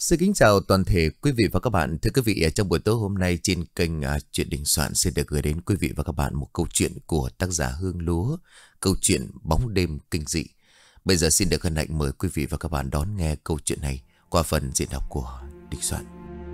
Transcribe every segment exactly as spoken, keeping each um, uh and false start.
Xin kính chào toàn thể quý vị và các bạn. Thưa quý vị, trong buổi tối hôm nay trên kênh à, Chuyện Đình Soạn sẽ được gửi đến quý vị và các bạn một câu chuyện của tác giả Hương Lúa, câu chuyện Bóng Đêm Kinh Dị. Bây giờ xin được hân hạnh mời quý vị và các bạn đón nghe câu chuyện này qua phần diễn đọc của Đình Soạn.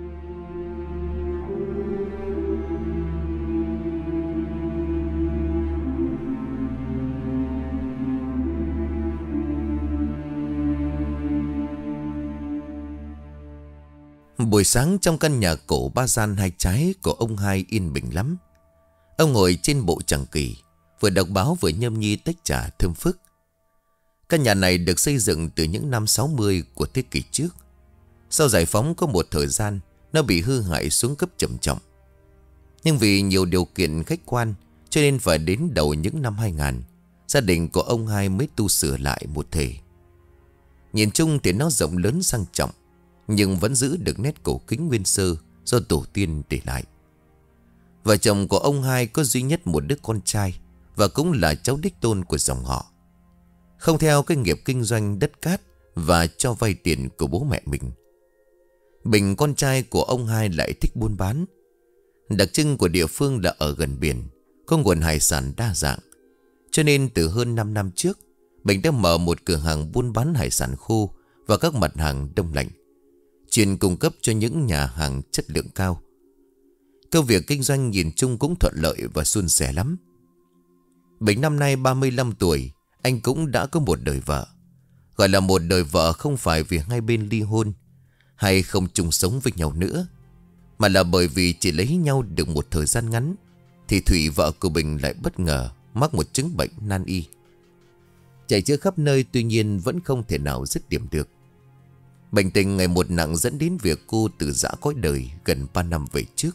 Buổi sáng trong căn nhà cổ ba gian hai trái của ông Hai yên bình lắm. Ông ngồi trên bộ chàng kỳ, vừa đọc báo vừa nhâm nhi tách trà thơm phức. Căn nhà này được xây dựng từ những năm sáu mươi của thế kỷ trước. Sau giải phóng có một thời gian, nó bị hư hại xuống cấp trầm trọng. Nhưng vì nhiều điều kiện khách quan, cho nên phải đến đầu những năm hai nghìn, gia đình của ông Hai mới tu sửa lại một thể. Nhìn chung thì nó rộng lớn sang trọng, nhưng vẫn giữ được nét cổ kính nguyên sơ do tổ tiên để lại. Vợ chồng của ông Hai có duy nhất một đứa con trai, và cũng là cháu đích tôn của dòng họ. Không theo cái nghiệp kinh doanh đất cát và cho vay tiền của bố mẹ mình. Bình con trai của ông Hai lại thích buôn bán. Đặc trưng của địa phương là ở gần biển, có nguồn hải sản đa dạng. Cho nên từ hơn năm năm trước, Bình đã mở một cửa hàng buôn bán hải sản khô và các mặt hàng đông lạnh, chuyên cung cấp cho những nhà hàng chất lượng cao. Công việc kinh doanh nhìn chung cũng thuận lợi và suôn sẻ lắm. Bình năm nay ba mươi lăm tuổi, anh cũng đã có một đời vợ. Gọi là một đời vợ không phải vì hai bên ly hôn hay không chung sống với nhau nữa, mà là bởi vì chỉ lấy nhau được một thời gian ngắn thì Thủy, vợ của Bình, lại bất ngờ mắc một chứng bệnh nan y. Chạy chữa khắp nơi, tuy nhiên vẫn không thể nào dứt điểm được. Bệnh tình ngày một nặng dẫn đến việc cô từ giã cõi đời gần ba năm về trước.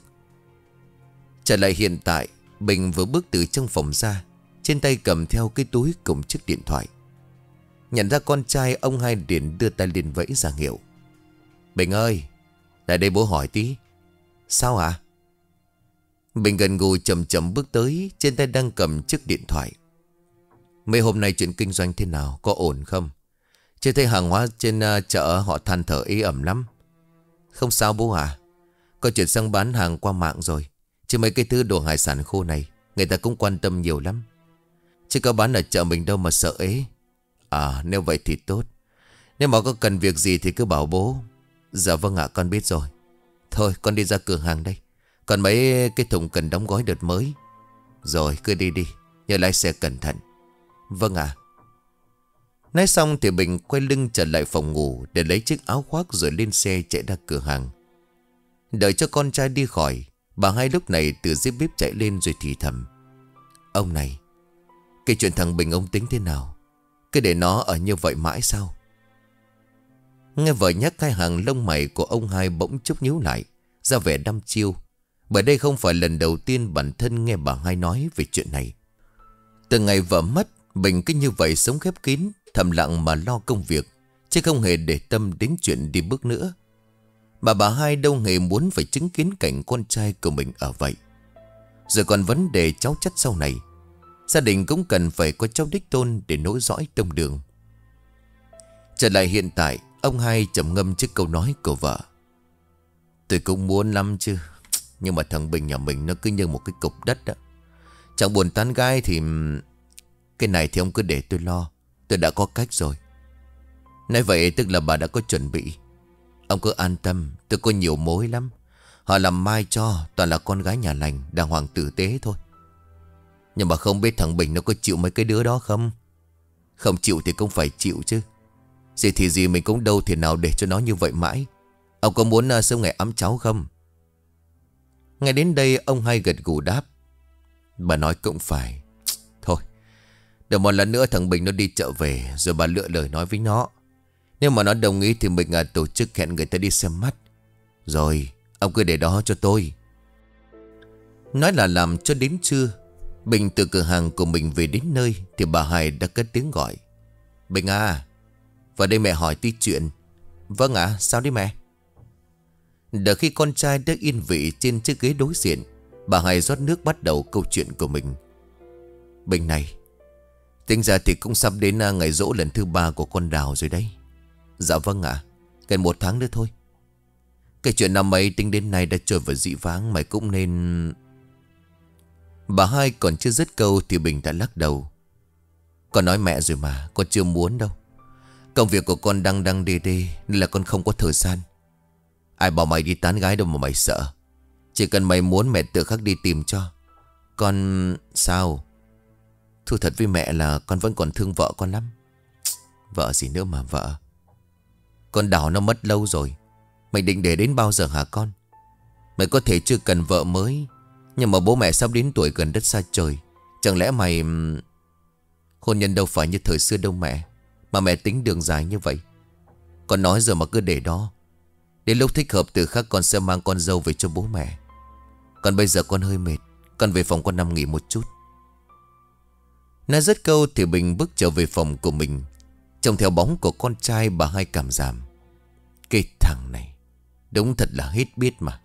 Trở lại hiện tại, Bình vừa bước từ trong phòng ra, trên tay cầm theo cái túi cùng chiếc điện thoại. Nhận ra con trai, ông Hai liền đưa tay lên vẫy ra hiệu. Bình ơi, lại đây bố hỏi tí. Sao hả? Bình gần gù chậm chậm bước tới, trên tay đang cầm chiếc điện thoại. Mấy hôm nay chuyện kinh doanh thế nào, có ổn không? Chứ thấy hàng hóa trên uh, chợ họ than thở ế ẩm lắm. Không sao bố à, có chuyển sang bán hàng qua mạng rồi. Chứ mấy cái thứ đồ hải sản khô này người ta cũng quan tâm nhiều lắm. Chứ có bán ở chợ mình đâu mà sợ ế. À, nếu vậy thì tốt. Nếu mà có cần việc gì thì cứ bảo bố. Dạ vâng ạ, con biết rồi. Thôi con đi ra cửa hàng đây. Còn mấy cái thùng cần đóng gói đợt mới. Rồi cứ đi đi, nhớ lái xe cẩn thận. Vâng ạ. Nói xong thì Bình quay lưng trở lại phòng ngủ để lấy chiếc áo khoác rồi lên xe chạy ra cửa hàng. Đợi cho con trai đi khỏi, bà Hai lúc này từ dưới bếp chạy lên rồi thì thầm. Ông này, cái chuyện thằng Bình ông tính thế nào? Cứ để nó ở như vậy mãi sao? Nghe vợ nhắc, hai hàng lông mày của ông Hai bỗng chốc nhíu lại, ra vẻ đăm chiêu. Bởi đây không phải lần đầu tiên bản thân nghe bà Hai nói về chuyện này. Từ ngày vợ mất, Bình cứ như vậy sống khép kín, thầm lặng mà lo công việc, chứ không hề để tâm đến chuyện đi bước nữa. Mà bà Hai đâu hề muốn phải chứng kiến cảnh con trai của mình ở vậy. Rồi còn vấn đề cháu chắt sau này, gia đình cũng cần phải có cháu đích tôn để nối dõi tông đường. Trở lại hiện tại, ông Hai trầm ngâm trước câu nói của vợ. Tôi cũng muốn lắm chứ, nhưng mà thằng Bình nhà mình nó cứ như một cái cục đất đó. Chẳng buồn tán gái thì... Cái này thì ông cứ để tôi lo, tôi đã có cách rồi. Nói vậy tức là bà đã có chuẩn bị. Ông cứ an tâm, tôi có nhiều mối lắm. Họ làm mai cho, toàn là con gái nhà lành, đàng hoàng tử tế thôi. Nhưng mà không biết thằng Bình nó có chịu mấy cái đứa đó không? Không chịu thì cũng phải chịu chứ. Gì thì gì mình cũng đâu thể nào để cho nó như vậy mãi. Ông có muốn uh, sống ngày ấm cháu không? Ngay đến đây ông Hai gật gù đáp. Bà nói cũng phải. Thôi, để một lần nữa thằng Bình nó đi chợ về, rồi bà lựa lời nói với nó. Nếu mà nó đồng ý thì mình à, tổ chức hẹn người ta đi xem mắt. Rồi ông cứ để đó cho tôi. Nói là làm cho đến trưa, Bình từ cửa hàng của mình về đến nơi thì bà Hai đã cất tiếng gọi. Bình à, vào đây mẹ hỏi tí chuyện. Vâng ạ, à, sao đấy mẹ? Đợi khi con trai đã yên vị trên chiếc ghế đối diện, bà Hai rót nước bắt đầu câu chuyện của mình. Bình này, tính ra thì cũng sắp đến ngày giỗ lần thứ ba của con Đào rồi đấy. Dạ vâng ạ, gần một tháng nữa thôi. Cái chuyện năm ấy tính đến nay đã trôi vào dĩ vãng. Mày cũng nên... Bà hai còn chưa dứt câu thì Bình đã lắc đầu. Con nói mẹ rồi mà, con chưa muốn đâu. Công việc của con đang đang đê đê nên là con không có thời gian. Ai bảo mày đi tán gái đâu mà mày sợ. Chỉ cần mày muốn mẹ tự khắc đi tìm cho. Con... Sao? Thú thật với mẹ là con vẫn còn thương vợ con lắm. Vợ gì nữa mà vợ. Con Đào nó mất lâu rồi. Mày định để đến bao giờ hả con? Mày có thể chưa cần vợ mới, nhưng mà bố mẹ sắp đến tuổi gần đất xa trời. Chẳng lẽ mày... Hôn nhân đâu phải như thời xưa đâu mẹ. Mà mẹ tính đường dài như vậy. Con nói rồi mà cứ để đó. Đến lúc thích hợp từ khắc con sẽ mang con dâu về cho bố mẹ. Còn bây giờ con hơi mệt. Con về phòng con nằm nghỉ một chút. Nói dứt câu thì Bình bước trở về phòng của mình. Trông theo bóng của con trai bà hai cảm giảm. Cái thằng này đúng thật là hết biết mà.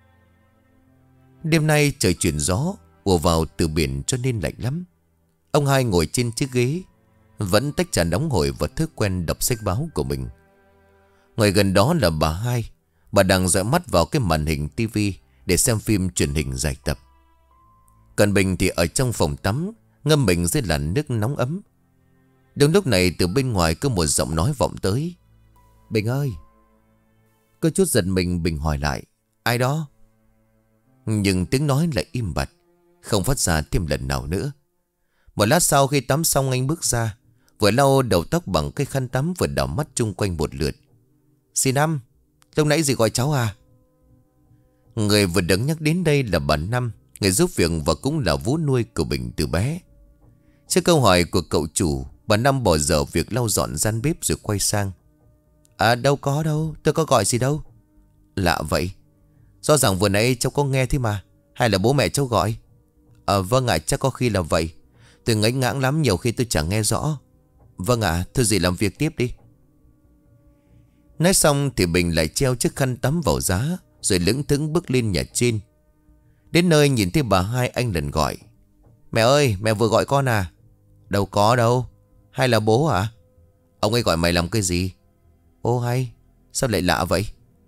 Đêm nay trời chuyển gió, ùa vào từ biển cho nên lạnh lắm. Ông hai ngồi trên chiếc ghế, vẫn tách trà nóng hổi và thói quen đọc sách báo của mình. Ngồi gần đó là bà hai. Bà đang dõi mắt vào cái màn hình tivi để xem phim truyền hình dài tập. Còn Bình thì ở trong phòng tắm, ngâm mình dưới làn nước nóng ấm. Đúng lúc này từ bên ngoài có một giọng nói vọng tới. Bình ơi! Có chút giật mình, Bình hỏi lại. Ai đó? Nhưng tiếng nói lại im bặt, không phát ra thêm lần nào nữa. Một lát sau khi tắm xong anh bước ra, vừa lau đầu tóc bằng cái khăn tắm, vừa đảo mắt chung quanh một lượt. Xin Năm, lúc nãy gì gọi cháu à? Người vừa đứng nhắc đến đây là bà Năm, người giúp việc và cũng là vú nuôi của Bình từ bé. Trước câu hỏi của cậu chủ, bà Năm bỏ dở việc lau dọn gian bếp rồi quay sang. À đâu có đâu, tôi có gọi gì đâu. Lạ vậy. Rõ ràng vừa nãy cháu có nghe thế mà. Hay là bố mẹ cháu gọi? À vâng ạ, chắc có khi là vậy. Tôi ngấy ngãng lắm, nhiều khi tôi chẳng nghe rõ. Vâng ạ, thôi dì làm việc tiếp đi. Nói xong thì Bình lại treo chiếc khăn tắm vào giá, rồi lững thững bước lên nhà trên. Đến nơi nhìn thấy bà hai, anh lần gọi. Mẹ ơi, mẹ vừa gọi con à? Đâu có đâu. Hay là bố à? Ông ấy gọi mày làm cái gì? Ô hay, sao lại lạ vậy?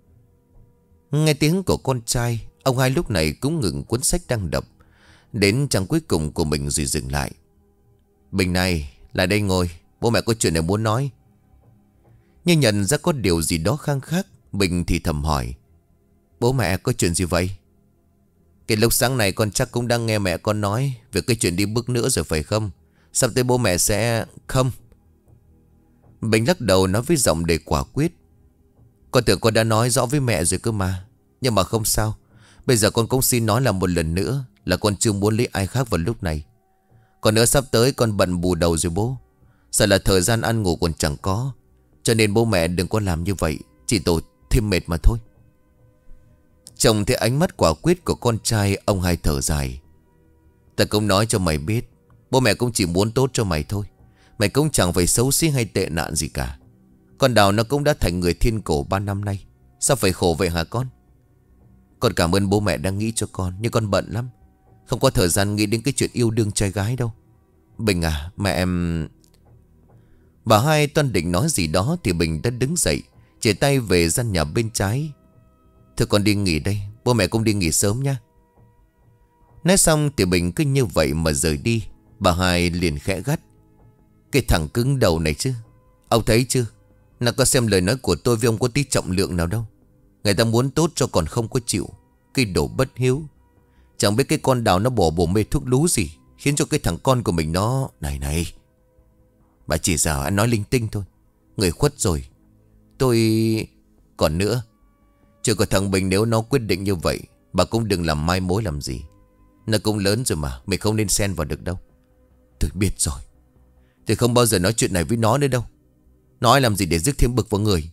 Nghe tiếng của con trai, ông hai lúc này cũng ngừng cuốn sách đang đọc, đến trang cuối cùng của mình rồi dừng lại. Bình này, lại đây ngồi, bố mẹ có chuyện này muốn nói. Nhưng nhận ra có điều gì đó khang khác, Bình thì thầm hỏi. Bố mẹ có chuyện gì vậy? Cái lúc sáng này con chắc cũng đang nghe mẹ con nói về cái chuyện đi bước nữa rồi phải không? Sắp tới bố mẹ sẽ... Không. Bình lắc đầu nói với giọng đầy quả quyết. Con tưởng con đã nói rõ với mẹ rồi cơ mà. Nhưng mà không sao. Bây giờ con cũng xin nói là một lần nữa, là con chưa muốn lấy ai khác vào lúc này. Còn nữa sắp tới con bận bù đầu rồi bố. Sợ là thời gian ăn ngủ còn chẳng có. Cho nên bố mẹ đừng có làm như vậy, chỉ tổ thêm mệt mà thôi. Trông thấy ánh mắt quả quyết của con trai, ông hai thở dài. Ta cũng nói cho mày biết, bố mẹ cũng chỉ muốn tốt cho mày thôi. Mày cũng chẳng phải xấu xí hay tệ nạn gì cả. Con Đào nó cũng đã thành người thiên cổ ba năm nay. Sao phải khổ vậy hả con? Con cảm ơn bố mẹ đang nghĩ cho con, nhưng con bận lắm, không có thời gian nghĩ đến cái chuyện yêu đương trai gái đâu. Bình à, mẹ em... Bà hai toan định nói gì đó thì Bình đã đứng dậy, chỉ tay về gian nhà bên trái. Thôi con đi nghỉ đây, bố mẹ cũng đi nghỉ sớm nha. Nói xong thì Bình cứ như vậy mà rời đi. Bà hai liền khẽ gắt. Cái thằng cứng đầu này chứ. Ông thấy chưa, nó có xem lời nói của tôi với ông có tí trọng lượng nào đâu. Người ta muốn tốt cho còn không có chịu. Cái đồ bất hiếu. Chẳng biết cái con Đào nó bỏ bổ mê thuốc lú gì, khiến cho cái thằng con của mình nó... Này này, bà chỉ giờ anh nói linh tinh thôi. Người khuất rồi. Tôi... Còn nữa, chưa có thằng Bình, nếu nó quyết định như vậy, bà cũng đừng làm mai mối làm gì. Nó cũng lớn rồi mà, mình không nên xen vào được đâu. Tôi biết rồi. Tôi không bao giờ nói chuyện này với nó nữa đâu. Nói làm gì để rước thêm bực vào người.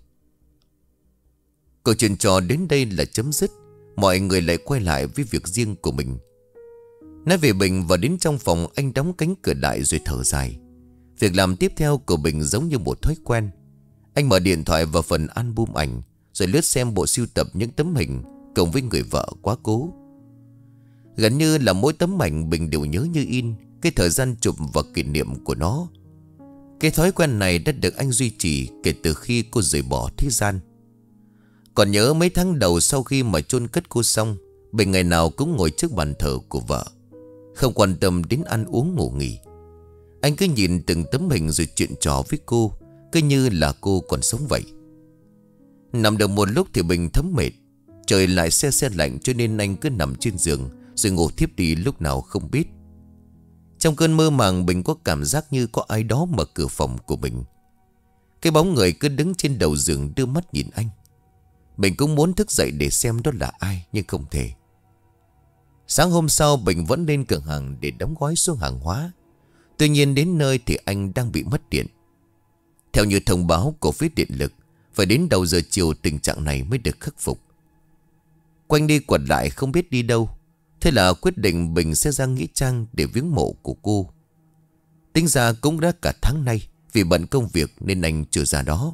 Câu chuyện trò đến đây là chấm dứt. Mọi người lại quay lại với việc riêng của mình. Nói về Bình, vào đến trong phòng, anh đóng cánh cửa lại rồi thở dài. Việc làm tiếp theo của Bình giống như một thói quen. Anh mở điện thoại vào phần album ảnh, rồi lướt xem bộ sưu tập những tấm hình cùng với người vợ quá cố. Gần như là mỗi tấm ảnh Bình đều nhớ như in cái thời gian chụp và kỷ niệm của nó. Cái thói quen này đã được anh duy trì kể từ khi cô rời bỏ thế gian. Còn nhớ mấy tháng đầu sau khi mà chôn cất cô xong, Bình ngày nào cũng ngồi trước bàn thờ của vợ, không quan tâm đến ăn uống ngủ nghỉ. Anh cứ nhìn từng tấm hình rồi chuyện trò với cô, cứ như là cô còn sống vậy. Nằm được một lúc thì Bình thấm mệt. Trời lại se se lạnh cho nên anh cứ nằm trên giường rồi ngủ thiếp đi lúc nào không biết. Trong cơn mơ màng, Bình có cảm giác như có ai đó mở cửa phòng của Bình. Cái bóng người cứ đứng trên đầu giường đưa mắt nhìn anh. Bình cũng muốn thức dậy để xem đó là ai, nhưng không thể. Sáng hôm sau, Bình vẫn lên cửa hàng để đóng gói số hàng hóa. Tuy nhiên đến nơi thì anh đang bị mất điện. Theo như thông báo của phía điện lực, phải đến đầu giờ chiều tình trạng này mới được khắc phục. Quanh đi quẩn lại không biết đi đâu. Thế là quyết định Bình sẽ ra nghĩa trang để viếng mộ của cô. Tính ra cũng đã cả tháng nay, vì bận công việc nên anh chưa ra đó.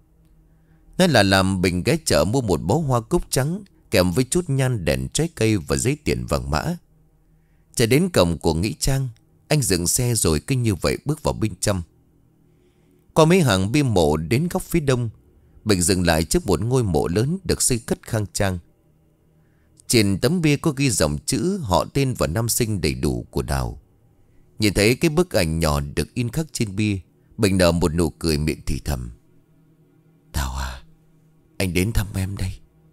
Nên là làm Bình ghé chợ mua một bó hoa cúc trắng kèm với chút nhang, đèn, trái cây và giấy tiền vàng mã. Chạy đến cổng của nghĩa trang, anh dừng xe rồi cứ như vậy bước vào bên trong. Qua mấy hàng bia mộ đến góc phía đông, Bình dừng lại trước một ngôi mộ lớn được xây cất khang trang. Trên tấm bia có ghi dòng chữ, họ tên và năm sinh đầy đủ của Đào. Nhìn thấy cái bức ảnh nhỏ được in khắc trên bia, Bình nở một nụ cười, miệng thì thầm: "Đào à, anh đến thăm em đây."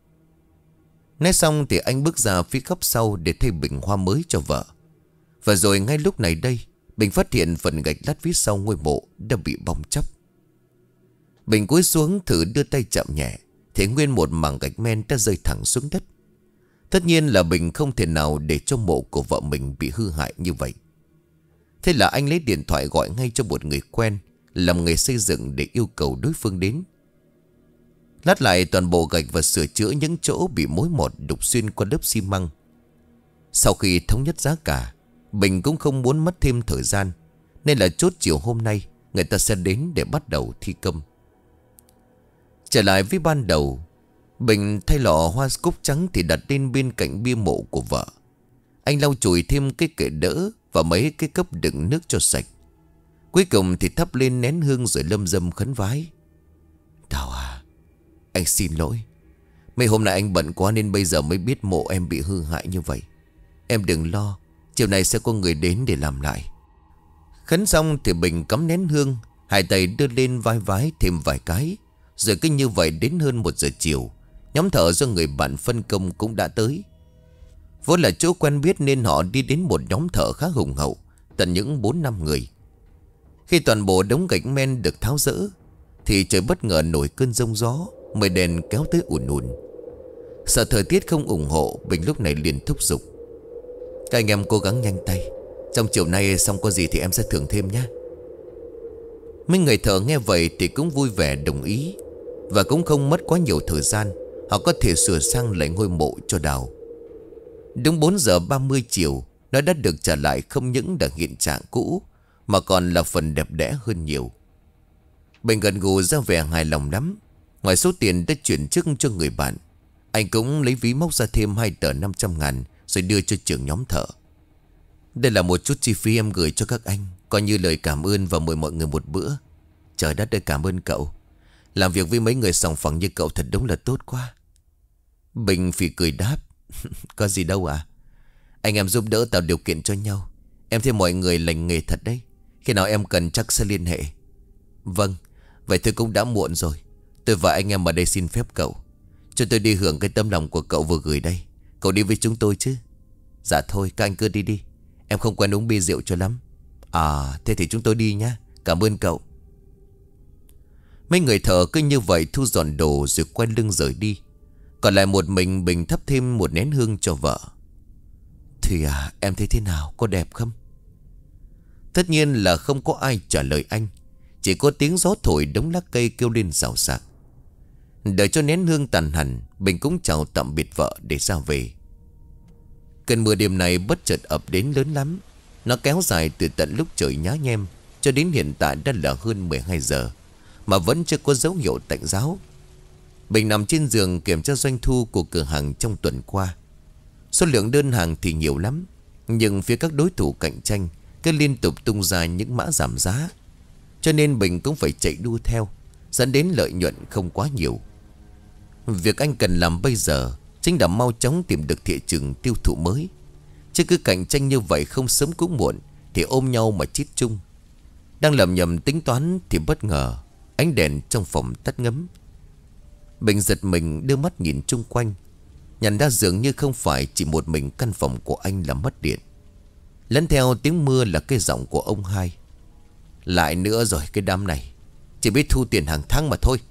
Nói xong thì anh bước ra phía góc sau để thay bình hoa mới cho vợ. Và rồi ngay lúc này đây, Bình phát hiện phần gạch lát phía sau ngôi mộ đã bị bong chóc. Bình cúi xuống thử đưa tay chạm nhẹ, thì nguyên một mảng gạch men đã rơi thẳng xuống đất. Tất nhiên là Bình không thể nào để cho mộ của vợ mình bị hư hại như vậy. Thế là anh lấy điện thoại gọi ngay cho một người quen làm nghề xây dựng để yêu cầu đối phương đến. Lát lại toàn bộ gạch và sửa chữa những chỗ bị mối mọt đục xuyên qua lớp xi măng. Sau khi thống nhất giá cả, Bình cũng không muốn mất thêm thời gian, nên là chốt chiều hôm nay người ta sẽ đến để bắt đầu thi công. Trở lại với ban đầu, Bình thay lọ hoa cúc trắng thì đặt lên bên cạnh bia mộ của vợ. Anh lau chùi thêm cái kệ đỡ và mấy cái cốc đựng nước cho sạch. Cuối cùng thì thắp lên nén hương rồi lâm dâm khấn vái: "Đào à, anh xin lỗi. Mấy hôm nay anh bận quá nên bây giờ mới biết mộ em bị hư hại như vậy. Em đừng lo, chiều nay sẽ có người đến để làm lại." Khấn xong thì Bình cắm nén hương, hai tay đưa lên vai vái thêm vài cái. Rồi cứ như vậy đến hơn một giờ chiều, nhóm thợ do người bạn phân công cũng đã tới. Vốn là chỗ quen biết nên họ đi đến một nhóm thợ khá hùng hậu, tận những bốn năm người. Khi toàn bộ đống gạch men được tháo dỡ thì trời bất ngờ nổi cơn giông gió, mây đèn kéo tới ùn ùn. Sợ thời tiết không ủng hộ, Bình lúc này liền thúc giục: "Các anh em cố gắng nhanh tay, trong chiều nay xong có gì thì em sẽ thưởng thêm nhé." Mấy người thợ nghe vậy thì cũng vui vẻ đồng ý. Và cũng không mất quá nhiều thời gian, họ có thể sửa sang lại ngôi mộ cho Đào. Đúng bốn giờ ba mươi chiều, nó đã được trả lại không những là hiện trạng cũ, mà còn là phần đẹp đẽ hơn nhiều. Bình gần gù ra vẻ hài lòng lắm. Ngoài số tiền đã chuyển trước cho người bạn, anh cũng lấy ví móc ra thêm hai tờ năm trăm ngàn rồi đưa cho trưởng nhóm thợ. "Đây là một chút chi phí em gửi cho các anh, coi như lời cảm ơn và mời mọi người một bữa." "Trời đất ơi, cảm ơn cậu. Làm việc với mấy người sòng phẳng như cậu thật đúng là tốt quá." Bình phì cười đáp: "Có gì đâu à. Anh em giúp đỡ tạo điều kiện cho nhau. Em thấy mọi người lành nghề thật đấy. Khi nào em cần chắc sẽ liên hệ." "Vâng, vậy tôi cũng đã muộn rồi. Tôi và anh em ở đây xin phép cậu cho tôi đi hưởng cái tấm lòng của cậu vừa gửi đây. Cậu đi với chúng tôi chứ?" "Dạ thôi, các anh cứ đi đi. Em không quen uống bia rượu cho lắm." "À, thế thì chúng tôi đi nhá. Cảm ơn cậu." Mấy người thợ cứ như vậy thu dọn đồ rồi quay lưng rời đi. Còn lại một mình Bình thắp thêm một nén hương cho vợ. "Thùy à, em thấy thế nào, có đẹp không?" Tất nhiên là không có ai trả lời anh. Chỉ có tiếng gió thổi đống lá cây kêu lên xào xạc. Đợi cho nén hương tàn hẳn, Bình cũng chào tạm biệt vợ để ra về. Cơn mưa đêm này bất chợt ập đến lớn lắm. Nó kéo dài từ tận lúc trời nhá nhem cho đến hiện tại đã là hơn mười hai giờ, mà vẫn chưa có dấu hiệu tạnh giáo. Bình nằm trên giường kiểm tra doanh thu của cửa hàng trong tuần qua. Số lượng đơn hàng thì nhiều lắm, nhưng phía các đối thủ cạnh tranh cứ liên tục tung ra những mã giảm giá, cho nên Bình cũng phải chạy đua theo, dẫn đến lợi nhuận không quá nhiều. Việc anh cần làm bây giờ chính là mau chóng tìm được thị trường tiêu thụ mới. Chứ cứ cạnh tranh như vậy không sớm cũng muộn thì ôm nhau mà chết chung. Đang lầm nhầm tính toán thì bất ngờ ánh đèn trong phòng tắt ngấm. Bình giật mình đưa mắt nhìn chung quanh, nhận ra dường như không phải chỉ một mình căn phòng của anh là mất điện. Lẫn theo tiếng mưa là cái giọng của ông hai. Lại nữa rồi, cái đám này chỉ biết thu tiền hàng tháng mà thôi.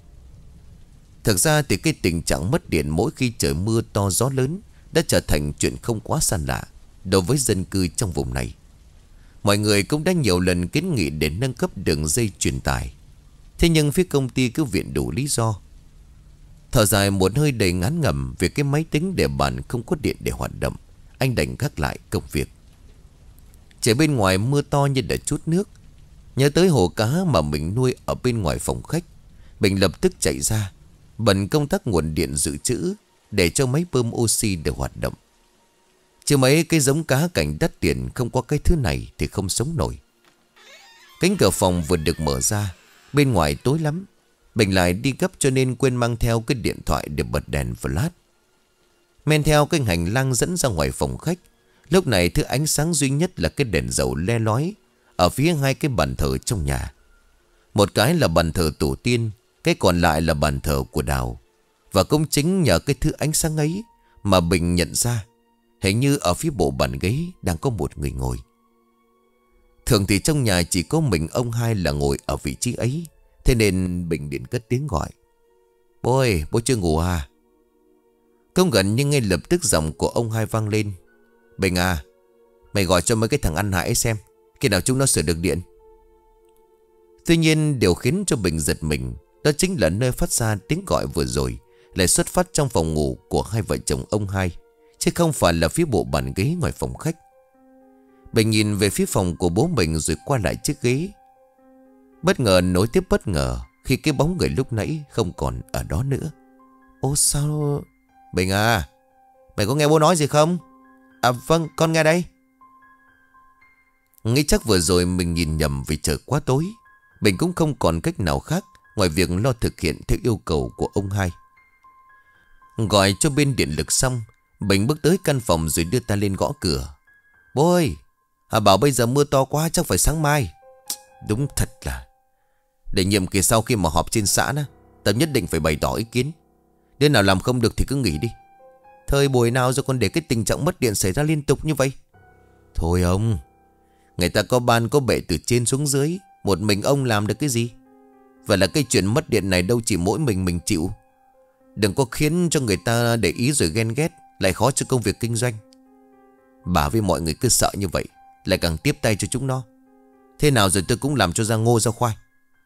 Thực ra thì cái tình trạng mất điện mỗi khi trời mưa to gió lớn đã trở thành chuyện không quá xa lạ đối với dân cư trong vùng này. Mọi người cũng đã nhiều lần kiến nghị để nâng cấp đường dây truyền tải. Thế nhưng phía công ty cứ viện đủ lý do. Thở dài một hơi đầy ngán ngẩm về cái máy tính để bàn không có điện để hoạt động, anh đành gác lại công việc. Trời bên ngoài mưa to như đã chút nước. Nhớ tới hồ cá mà mình nuôi ở bên ngoài phòng khách, Bình lập tức chạy ra bận công tác nguồn điện dự trữ để cho máy bơm oxy được hoạt động. Chứ mấy cái giống cá cảnh đắt tiền không có cái thứ này thì không sống nổi. Cánh cửa phòng vừa được mở ra, bên ngoài tối lắm. Bình lại đi gấp cho nên quên mang theo cái điện thoại để bật đèn flash. Men theo cái hành lang dẫn ra ngoài phòng khách, lúc này thứ ánh sáng duy nhất là cái đèn dầu le lói ở phía hai cái bàn thờ trong nhà. Một cái là bàn thờ tổ tiên, cái còn lại là bàn thờ của Đào. Và cũng chính nhờ cái thứ ánh sáng ấy mà Bình nhận ra hình như ở phía bộ bàn ghế đang có một người ngồi. Thường thì trong nhà chỉ có mình ông hai là ngồi ở vị trí ấy. Thế nên Bình điện cất tiếng gọi. Bố ơi, bố chưa ngủ à? Không gần nhưng ngay lập tức giọng của ông hai vang lên. Bình à, mày gọi cho mấy cái thằng ăn hại xem khi nào chúng nó sửa được điện. Tuy nhiên điều khiến cho Bình giật mình đó chính là nơi phát ra tiếng gọi vừa rồi lại xuất phát trong phòng ngủ của hai vợ chồng ông hai, chứ không phải là phía bộ bàn ghế ngoài phòng khách. Bình nhìn về phía phòng của bố mình rồi qua lại chiếc ghế. Bất ngờ nối tiếp bất ngờ khi cái bóng người lúc nãy không còn ở đó nữa. Ô sao... Bình à, mày có nghe bố nói gì không? À vâng, con nghe đây. Nghĩ chắc vừa rồi mình nhìn nhầm vì trời quá tối. Bình cũng không còn cách nào khác ngoài việc lo thực hiện theo yêu cầu của ông hai. Gọi cho bên điện lực xong, Bình bước tới căn phòng rồi đưa tay lên gõ cửa. Bố ơi, Hà bảo bây giờ mưa to quá chắc phải sáng mai. Đúng thật là để nhiệm kỳ sau khi mà họp trên xã đó, Tâm nhất định phải bày tỏ ý kiến. Đứa nào làm không được thì cứ nghỉ đi. Thời buổi nào rồi còn để cái tình trạng mất điện xảy ra liên tục như vậy? Thôi ông, người ta có ban có bệ từ trên xuống dưới, một mình ông làm được cái gì? Và là cái chuyện mất điện này đâu chỉ mỗi mình mình chịu. Đừng có khiến cho người ta để ý rồi ghen ghét, lại khó cho công việc kinh doanh. Bà với mọi người cứ sợ như vậy lại càng tiếp tay cho chúng nó. Thế nào rồi tôi cũng làm cho ra ngô ra khoai.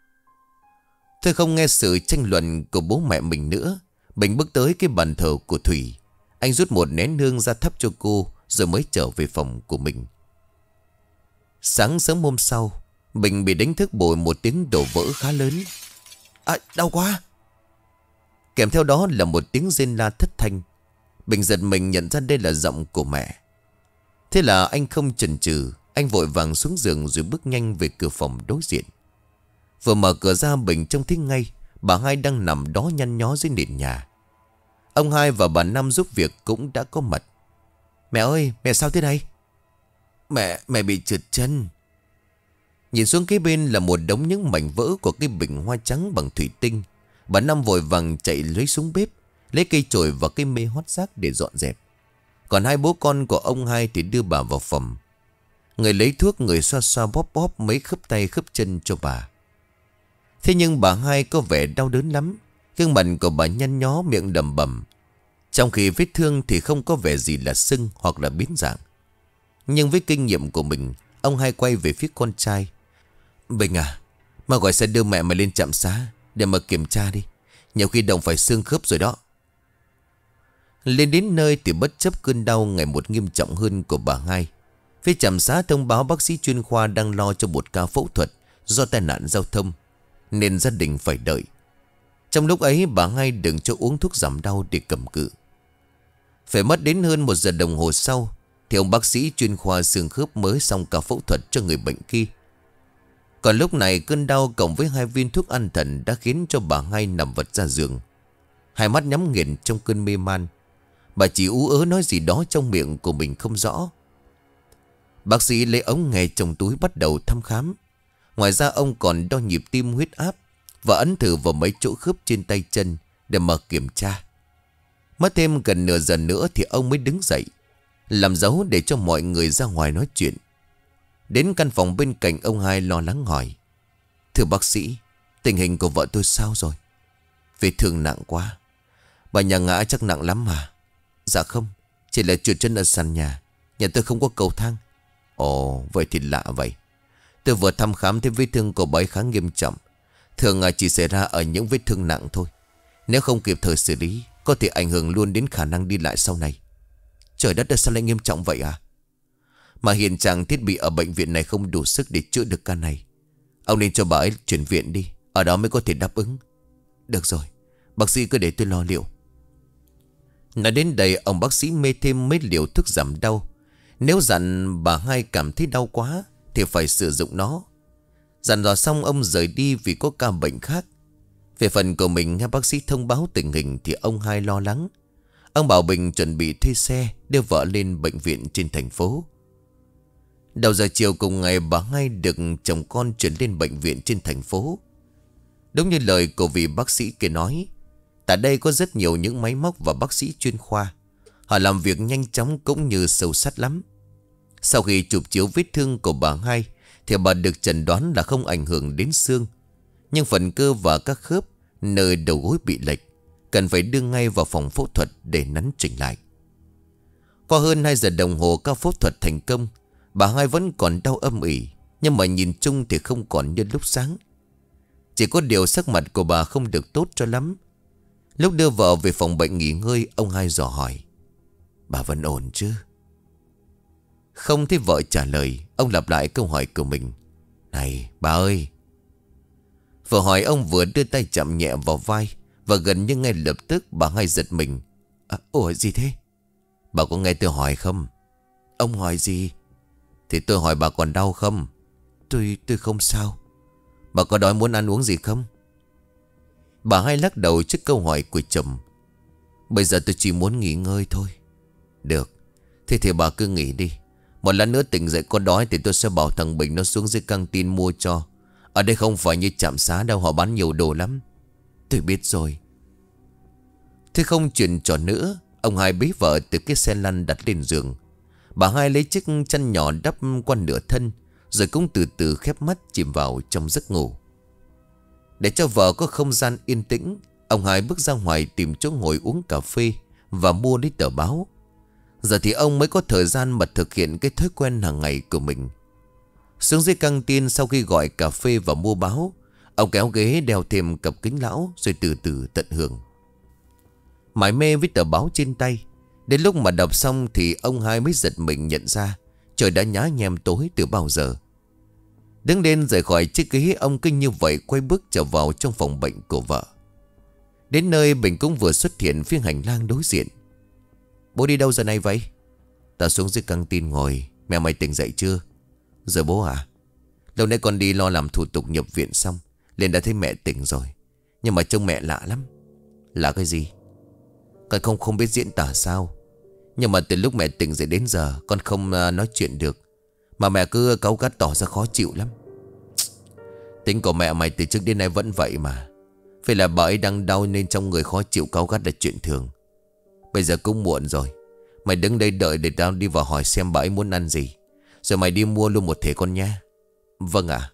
Tôi không nghe sự tranh luận của bố mẹ mình nữa. Bình bước tới cái bàn thờ của Thủy. Anh rút một nén hương ra thắp cho cô rồi mới trở về phòng của mình. Sáng sớm hôm sau, Bình bị đánh thức bởi một tiếng đổ vỡ khá lớn. À, đau quá. Kèm theo đó là một tiếng rên la thất thanh. Bình giật mình nhận ra đây là giọng của mẹ. Thế là anh không chần chừ, anh vội vàng xuống giường rồi bước nhanh về cửa phòng đối diện. Vừa mở cửa ra, Bình trông thấy ngay bà hai đang nằm đó nhăn nhó dưới nền nhà. Ông hai và bà Năm giúp việc cũng đã có mặt. Mẹ ơi, mẹ sao thế này? Mẹ, mẹ bị trượt chân. Nhìn xuống cái bên là một đống những mảnh vỡ của cái bình hoa trắng bằng thủy tinh. Bà Năm vội vàng chạy lấy xuống bếp, lấy cây chổi và cây mê hót rác để dọn dẹp. Còn hai bố con của ông hai thì đưa bà vào phòng. Người lấy thuốc, người xoa xoa bóp bóp mấy khớp tay khớp chân cho bà. Thế nhưng bà hai có vẻ đau đớn lắm. Gương mặt của bà nhăn nhó, miệng đầm bầm. Trong khi vết thương thì không có vẻ gì là sưng hoặc là biến dạng. Nhưng với kinh nghiệm của mình, ông hai quay về phía con trai. Bình à, mà gọi xe đưa mẹ mày lên trạm xá để mà kiểm tra đi. Nhiều khi động phải xương khớp rồi đó. Lên đến nơi thì bất chấp cơn đau ngày một nghiêm trọng hơn của bà hai, phía trạm xá thông báo bác sĩ chuyên khoa đang lo cho một ca phẫu thuật do tai nạn giao thông, nên gia đình phải đợi. Trong lúc ấy bà hai đừng cho uống thuốc giảm đau để cầm cự. Phải mất đến hơn một giờ đồng hồ sau thì ông bác sĩ chuyên khoa xương khớp mới xong ca phẫu thuật cho người bệnh kia. Còn lúc này cơn đau cộng với hai viên thuốc an thần đã khiến cho bà hai nằm vật ra giường. hai mắt nhắm nghiền trong cơn mê man. Bà chỉ ú ớ nói gì đó trong miệng của mình không rõ. Bác sĩ lấy ống nghe trong túi bắt đầu thăm khám. Ngoài ra ông còn đo nhịp tim, huyết áp và ấn thử vào mấy chỗ khớp trên tay chân để mà kiểm tra. Mất thêm gần nửa giờ nữa thì ông mới đứng dậy, làm dấu để cho mọi người ra ngoài nói chuyện. Đến căn phòng bên cạnh, ông Hai lo lắng hỏi: "Thưa bác sĩ, tình hình của vợ tôi sao rồi?" "Vết thương nặng quá. Bà nhà ngã chắc nặng lắm mà." "Dạ không, chỉ là trượt chân ở sàn nhà. Nhà tôi không có cầu thang." "Ồ, vậy thì lạ vậy. Tôi vừa thăm khám thấy vết thương của bà ấy khá nghiêm trọng. Thường chỉ xảy ra ở những vết thương nặng thôi. Nếu không kịp thời xử lý, có thể ảnh hưởng luôn đến khả năng đi lại sau này." "Trời đất ơi, sao lại nghiêm trọng vậy à?" "Mà hiện trạng thiết bị ở bệnh viện này không đủ sức để chữa được ca này. Ông nên cho bà ấy chuyển viện đi, ở đó mới có thể đáp ứng." "Được rồi, bác sĩ cứ để tôi lo liệu." Nói đến đây, ông bác sĩ mê thêm mấy liều thuốc giảm đau. Nếu dặn bà Hai cảm thấy đau quá thì phải sử dụng nó. Dặn dò xong, ông rời đi vì có ca bệnh khác. Về phần của mình, nghe bác sĩ thông báo tình hình thì ông Hai lo lắng. Ông bảo Bình chuẩn bị thuê xe đưa vợ lên bệnh viện trên thành phố. Đầu giờ chiều cùng ngày, bà Hai được chồng con chuyển lên bệnh viện trên thành phố. Đúng như lời của vị bác sĩ kia nói, tại đây có rất nhiều những máy móc và bác sĩ chuyên khoa. Họ làm việc nhanh chóng cũng như sâu sát lắm. Sau khi chụp chiếu vết thương của bà Hai thì bà được chẩn đoán là không ảnh hưởng đến xương, nhưng phần cơ và các khớp nơi đầu gối bị lệch, cần phải đưa ngay vào phòng phẫu thuật để nắn chỉnh lại. Qua hơn hai giờ đồng hồ các phẫu thuật thành công, bà Hai vẫn còn đau âm ỉ, nhưng mà nhìn chung thì không còn như lúc sáng. Chỉ có điều sắc mặt của bà không được tốt cho lắm. Lúc đưa vợ về phòng bệnh nghỉ ngơi, ông Hai dò hỏi: "Bà vẫn ổn chứ?" Không thấy vợ trả lời, ông lặp lại câu hỏi của mình: "Này bà ơi." Vợ hỏi ông vừa đưa tay chạm nhẹ vào vai, và gần như ngay lập tức bà Hai giật mình. À, ủa gì thế? "Bà có nghe tôi hỏi không?" "Ông hỏi gì?" "Thì tôi hỏi bà còn đau không?" Tôi tôi không sao." "Bà có đói muốn ăn uống gì không?" Bà Hai lắc đầu trước câu hỏi của chồng. "Bây giờ tôi chỉ muốn nghỉ ngơi thôi." "Được, thế thì bà cứ nghỉ đi. Một lát nữa tỉnh dậy có đói thì tôi sẽ bảo thằng Bình nó xuống dưới căng tin mua cho. Ở đây không phải như trạm xá đâu, họ bán nhiều đồ lắm." "Tôi biết rồi." Thế không chuyện trò nữa, ông Hai bế vợ từ cái xe lăn đặt lên giường. Bà Hai lấy chiếc chăn nhỏ đắp qua nửa thân, rồi cũng từ từ khép mắt chìm vào trong giấc ngủ. Để cho vợ có không gian yên tĩnh, ông Hai bước ra ngoài tìm chỗ ngồi uống cà phê và mua lấy tờ báo. Giờ thì ông mới có thời gian mà thực hiện cái thói quen hàng ngày của mình. Xuống dưới căng tin sau khi gọi cà phê và mua báo, ông kéo ghế đeo thêm cặp kính lão rồi từ từ tận hưởng. Mải mê với tờ báo trên tay, đến lúc mà đọc xong thì ông Hai mới giật mình nhận ra trời đã nhá nhem tối từ bao giờ. Đứng lên rời khỏi chiếc ghế, ông cứ như vậy quay bước trở vào trong phòng bệnh của vợ. Đến nơi, Bình cũng vừa xuất hiện phía hành lang đối diện. "Bố đi đâu giờ này vậy?" "Tao xuống dưới căng tin ngồi. Mẹ mày tỉnh dậy chưa?" "Giờ bố à? Lâu nay con đi lo làm thủ tục nhập viện xong, liền đã thấy mẹ tỉnh rồi. Nhưng mà trông mẹ lạ lắm." "Lạ cái gì?" "Con không không biết diễn tả sao. Nhưng mà từ lúc mẹ tỉnh dậy đến giờ con không uh, nói chuyện được. Mà mẹ cứ cáu gắt tỏ ra khó chịu lắm." "Tính của mẹ mày từ trước đến nay vẫn vậy mà. Phải là bà ấy đang đau nên trong người khó chịu cáu gắt là chuyện thường. Bây giờ cũng muộn rồi. Mày đứng đây đợi để tao đi vào hỏi xem bà ấy muốn ăn gì. Rồi mày đi mua luôn một thể con nha." "Vâng ạ."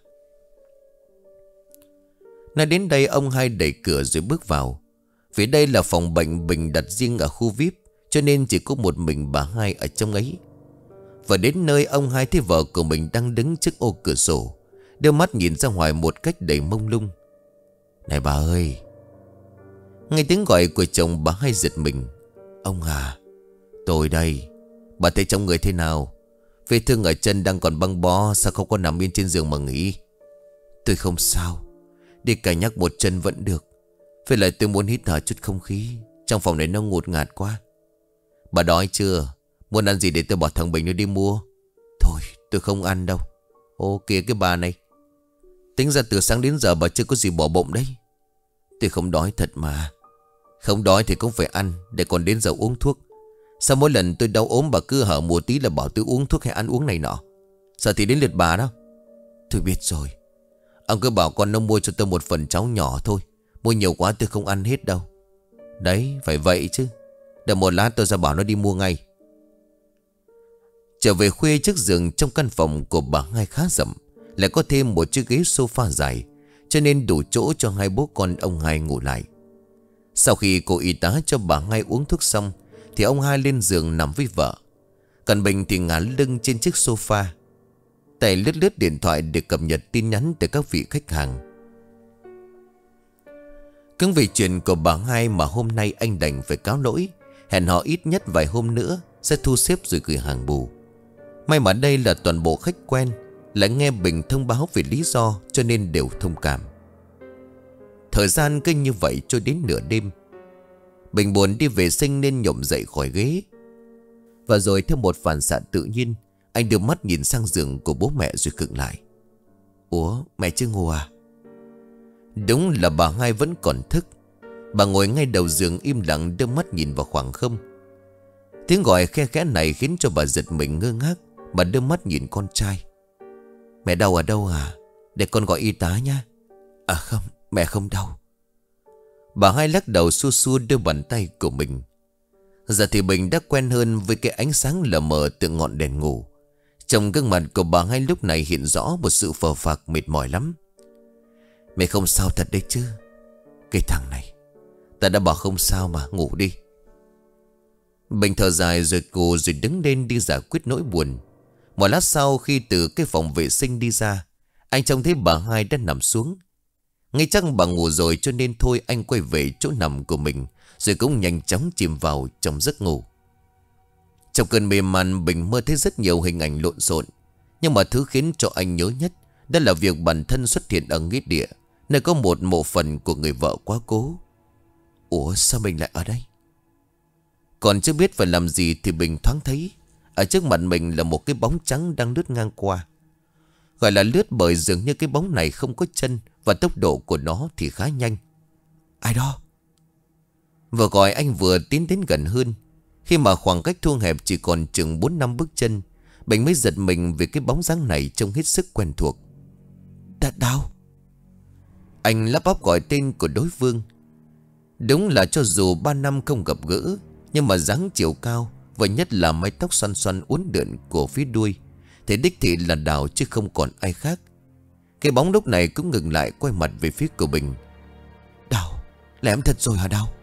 Nói đến đây, ông Hai đẩy cửa rồi bước vào. Vì đây là phòng bệnh Bình đặt riêng ở khu vi ai pi, cho nên chỉ có một mình bà Hai ở trong ấy. Và đến nơi, ông Hai thấy vợ của mình đang đứng trước ô cửa sổ, đưa mắt nhìn ra ngoài một cách đầy mông lung. "Này bà ơi." Nghe tiếng gọi của chồng, bà Hai giật mình. "Ông à, tôi đây. Bà thấy trong người thế nào? Vết thương ở chân đang còn băng bó, sao không có nằm yên trên giường mà nghỉ?" "Tôi không sao. Đi cà nhắc một chân vẫn được. Phải lại tôi muốn hít thở chút không khí. Trong phòng này nó ngột ngạt quá." "Bà đói chưa? Muốn ăn gì để tôi bảo thằng Bình nó đi mua?" "Thôi tôi không ăn đâu." "Ô kìa cái bà này. Tính ra từ sáng đến giờ bà chưa có gì bỏ bụng đấy." "Tôi không đói thật mà." Không đói thì cũng phải ăn, để còn đến giờ uống thuốc. Sao mỗi lần tôi đau ốm bà cứ hở mùa tí là bảo tôi uống thuốc hay ăn uống này nọ? Giờ thì đến lượt bà đó. Tôi biết rồi. Ông cứ bảo con nó mua cho tôi một phần cháo nhỏ thôi. Mua nhiều quá tôi không ăn hết đâu. Đấy, phải vậy chứ. Đợi một lát tôi ra bảo nó đi mua ngay. Trở về khuya, chiếc giường trong căn phòng của bà Hai khá rộng, lại có thêm một chiếc ghế sofa dài, cho nên đủ chỗ cho hai bố con ông Hai ngủ lại. Sau khi cô y tá cho bà Hai uống thuốc xong, thì ông Hai lên giường nằm với vợ. Còn Bình thì ngả lưng trên chiếc sofa, tay lướt lướt điện thoại để cập nhật tin nhắn từ các vị khách hàng. Cứ vì chuyện của bà Hai mà hôm nay anh đành phải cáo lỗi, hẹn họ ít nhất vài hôm nữa sẽ thu xếp rồi gửi hàng bù. May mà đây là toàn bộ khách quen, lại nghe Bình thông báo về lý do, cho nên đều thông cảm. Thời gian cứ như vậy cho đến nửa đêm. Bình buồn đi vệ sinh nên nhổm dậy khỏi ghế. Và rồi theo một phản xạ tự nhiên, anh đưa mắt nhìn sang giường của bố mẹ rồi khựng lại. Ủa, mẹ chưa ngủ à? Đúng là bà Hai vẫn còn thức. Bà ngồi ngay đầu giường im lặng, đưa mắt nhìn vào khoảng không. Tiếng gọi khe khẽ này khiến cho bà giật mình ngơ ngác. Bà đưa mắt nhìn con trai. Mẹ đau ở đâu à? Để con gọi y tá nha. À không, mẹ không đau. Bà Hai lắc đầu xua xua đôi bàn tay của mình. Giờ thì Bình đã quen hơn với cái ánh sáng lờ mờ từ ngọn đèn ngủ. Trong gương mặt của bà Hai lúc này hiện rõ một sự phờ phạc mệt mỏi lắm. Mẹ không sao thật đấy chứ? Cái thằng này, ta đã bảo không sao mà, ngủ đi. Bình thở dài rồi cô rồi đứng lên đi giải quyết nỗi buồn. Một lát sau, khi từ cái phòng vệ sinh đi ra, anh trông thấy bà Hai đã nằm xuống. Ngay chắc bà ngủ rồi, cho nên thôi anh quay về chỗ nằm của mình, rồi cũng nhanh chóng chìm vào trong giấc ngủ. Trong cơn mê man, Bình mơ thấy rất nhiều hình ảnh lộn xộn. Nhưng mà thứ khiến cho anh nhớ nhất, đó là việc bản thân xuất hiện ở nghĩa địa, nơi có một mộ phần của người vợ quá cố. Ủa, sao mình lại ở đây? Còn chưa biết phải làm gì thì Bình thoáng thấy ở trước mặt mình là một cái bóng trắng đang lướt ngang qua. Gọi là lướt bởi dường như cái bóng này không có chân, và tốc độ của nó thì khá nhanh. Ai đó? Vừa gọi anh vừa tiến đến gần hơn. Khi mà khoảng cách thu hẹp chỉ còn chừng bốn năm bước chân, Bình mới giật mình vì cái bóng dáng này trông hết sức quen thuộc. Đã đau. Anh lắp bắp gọi tên của đối phương. Đúng là cho dù ba năm không gặp gỡ, nhưng mà dáng chiều cao và nhất là mái tóc xoăn xoăn uốn lượn của phía đuôi thì đích thị là Đào chứ không còn ai khác. Cái bóng lúc này cũng ngừng lại, quay mặt về phía của Bình. Đào, là em thật rồi hả Đào?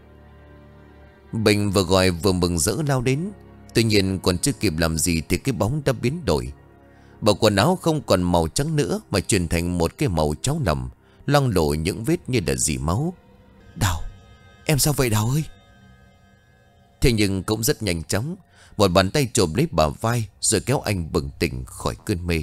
Bình vừa gọi vừa mừng rỡ lao đến. Tuy nhiên còn chưa kịp làm gì thì cái bóng đã biến đổi. Bộ quần áo không còn màu trắng nữa mà chuyển thành một cái màu cháo nằm, loang lổ những vết như là dỉ máu. Đào, em sao vậy Đào ơi? Thế nhưng cũng rất nhanh chóng, một bàn tay chộp lấy bả vai rồi kéo anh bừng tỉnh khỏi cơn mê.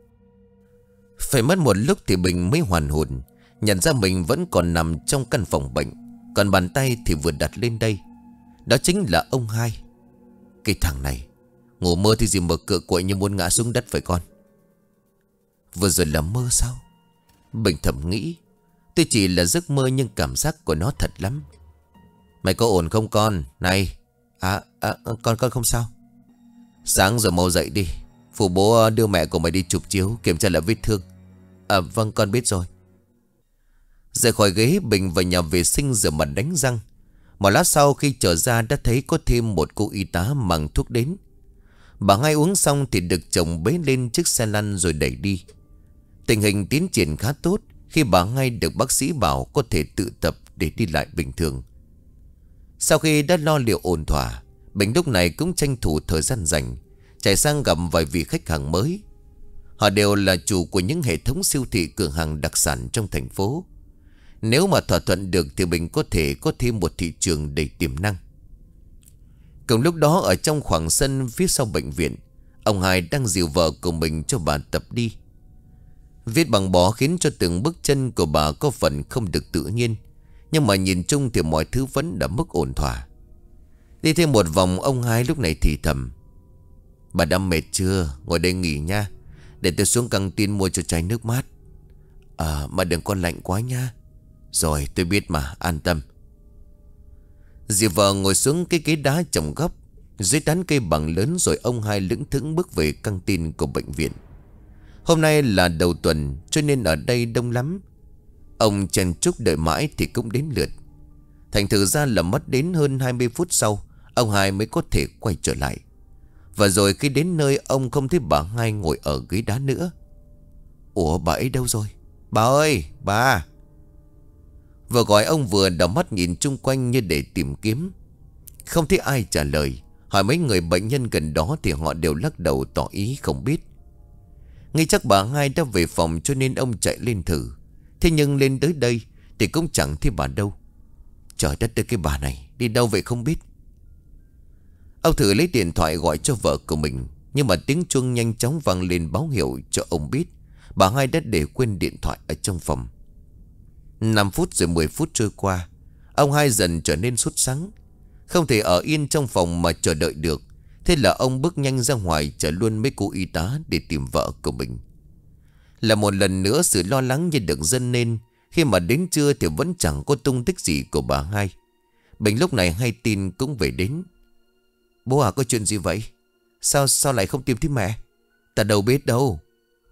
Phải mất một lúc thì Bình mới hoàn hồn, nhận ra mình vẫn còn nằm trong căn phòng bệnh, còn bàn tay thì vừa đặt lên đây. Đó chính là ông Hai. Cái thằng này ngủ mơ thì gì mà cựa quậy như muốn ngã xuống đất phải con? Vừa rồi là mơ sao? Bình thầm nghĩ. Tuy chỉ là giấc mơ nhưng cảm giác của nó thật lắm. Mày có ổn không con? Này. À, à con con không sao. Sáng giờ mau dậy đi, phụ bố đưa mẹ của mày đi chụp chiếu, kiểm tra lại vết thương. À vâng, con biết rồi. Rời khỏi ghế, Bình vào nhà vệ sinh rửa mặt đánh răng. Một lát sau khi trở ra đã thấy có thêm một cô y tá mang thuốc đến. Bà Hai uống xong thì được chồng bế lên chiếc xe lăn rồi đẩy đi. Tình hình tiến triển khá tốt khi bà Hai được bác sĩ bảo có thể tự tập để đi lại bình thường. Sau khi đã lo liệu ổn thỏa, Bình lúc này cũng tranh thủ thời gian rảnh chạy sang gặp vài vị khách hàng mới. Họ đều là chủ của những hệ thống siêu thị cửa hàng đặc sản trong thành phố. Nếu mà thỏa thuận được thì Bình có thể có thêm một thị trường đầy tiềm năng. Cùng lúc đó ở trong khoảng sân phía sau bệnh viện, ông Hai đang dìu vợ của mình cho bà tập đi. Viết bằng bó khiến cho từng bước chân của bà có phần không được tự nhiên, nhưng mà nhìn chung thì mọi thứ vẫn đã mức ổn thỏa. Đi thêm một vòng, ông Hai lúc này thì thầm. Bà đã mệt chưa? Ngồi đây nghỉ nha, để tôi xuống căng tin mua cho chai nước mát. À mà đừng có lạnh quá nha. Rồi tôi biết mà, an tâm. Dì vợ ngồi xuống cái ghế đá trồng gốc dưới tán cây bằng lớn, rồi ông hai lững thững bước về căng tin của bệnh viện. Hôm nay là đầu tuần cho nên ở đây đông lắm. Ông chen chúc đợi mãi thì cũng đến lượt. Thành thử ra là mất đến hơn hai mươi phút sau, ông hai mới có thể quay trở lại. Và rồi khi đến nơi, ông không thấy bà hai ngồi ở ghế đá nữa. Ủa, bà ấy đâu rồi? Bà ơi, bà! Vừa gọi ông vừa đảo mắt nhìn chung quanh như để tìm kiếm. Không thấy ai trả lời. Hỏi mấy người bệnh nhân gần đó thì họ đều lắc đầu tỏ ý không biết. Nghĩ chắc bà hai đã về phòng cho nên ông chạy lên thử. Thế nhưng lên tới đây thì cũng chẳng thấy bà đâu. Trời đất ơi, cái bà này đi đâu vậy không biết. Ông thử lấy điện thoại gọi cho vợ của mình, nhưng mà tiếng chuông nhanh chóng vang lên báo hiệu cho ông biết bà hai đã để quên điện thoại ở trong phòng. Năm phút rồi mười phút trôi qua, ông hai dần trở nên sốt sắng. Không thể ở yên trong phòng mà chờ đợi được. Thế là ông bước nhanh ra ngoài, chở luôn mấy cô y tá để tìm vợ của mình. Là một lần nữa sự lo lắng như được dâng lên, khi mà đến trưa thì vẫn chẳng có tung tích gì của bà hai. Bình lúc này hay tin cũng về đến. Bố à, có chuyện gì vậy? Sao sao lại không tìm thấy mẹ? Ta đâu biết đâu.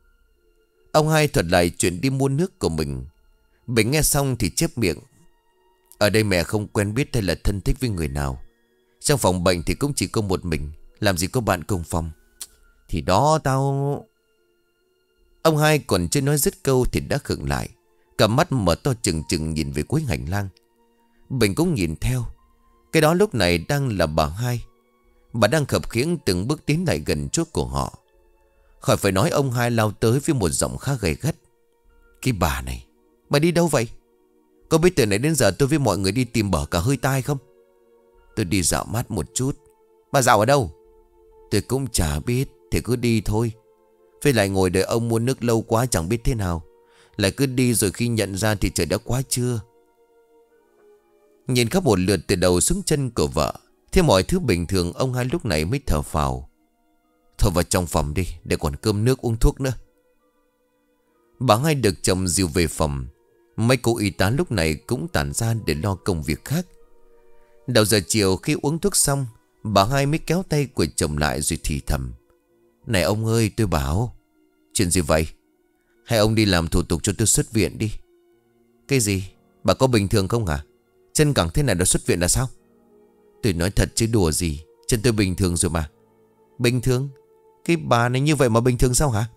Ông hai thuật lại chuyện đi mua nước của mình. Bình nghe xong thì chép miệng. Ở đây mẹ không quen biết hay là thân thích với người nào. Trong phòng bệnh thì cũng chỉ có một mình, làm gì có bạn cùng phòng. Thì đó tao... Ông hai còn chưa nói dứt câu thì đã khựng lại, cả mắt mở to trừng trừng nhìn về cuối hành lang. Bình cũng nhìn theo. Cái đó lúc này đang là bà hai. Bà đang khập khiễng từng bước tiến lại gần chỗ của họ. Khỏi phải nói, ông hai lao tới với một giọng khá gay gắt. Cái bà này, bà đi đâu vậy? Có biết từ nãy đến giờ tôi với mọi người đi tìm bở cả hơi tai không? Tôi đi dạo mát một chút. Bà dạo ở đâu? Tôi cũng chả biết. Thì cứ đi thôi. Phải lại ngồi đợi ông mua nước lâu quá chẳng biết thế nào. Lại cứ đi rồi khi nhận ra thì trời đã quá trưa. Nhìn khắp một lượt từ đầu xuống chân của vợ, thế mọi thứ bình thường, ông hai lúc này mới thở phào. Thôi vào trong phòng đi, để còn cơm nước uống thuốc nữa. Bà hai được chồng dìu về phòng. Mấy cô y tá lúc này cũng tản ra để lo công việc khác. Đầu giờ chiều khi uống thuốc xong, bà hai mới kéo tay của chồng lại rồi thì thầm. Này ông ơi, tôi bảo. Chuyện gì vậy? Hay ông đi làm thủ tục cho tôi xuất viện đi. Cái gì? Bà có bình thường không hả? Chân cẳng thế này đã xuất viện là sao? Tôi nói thật chứ đùa gì. Chân tôi bình thường rồi mà. Bình thường? Cái bà này như vậy mà bình thường sao hả?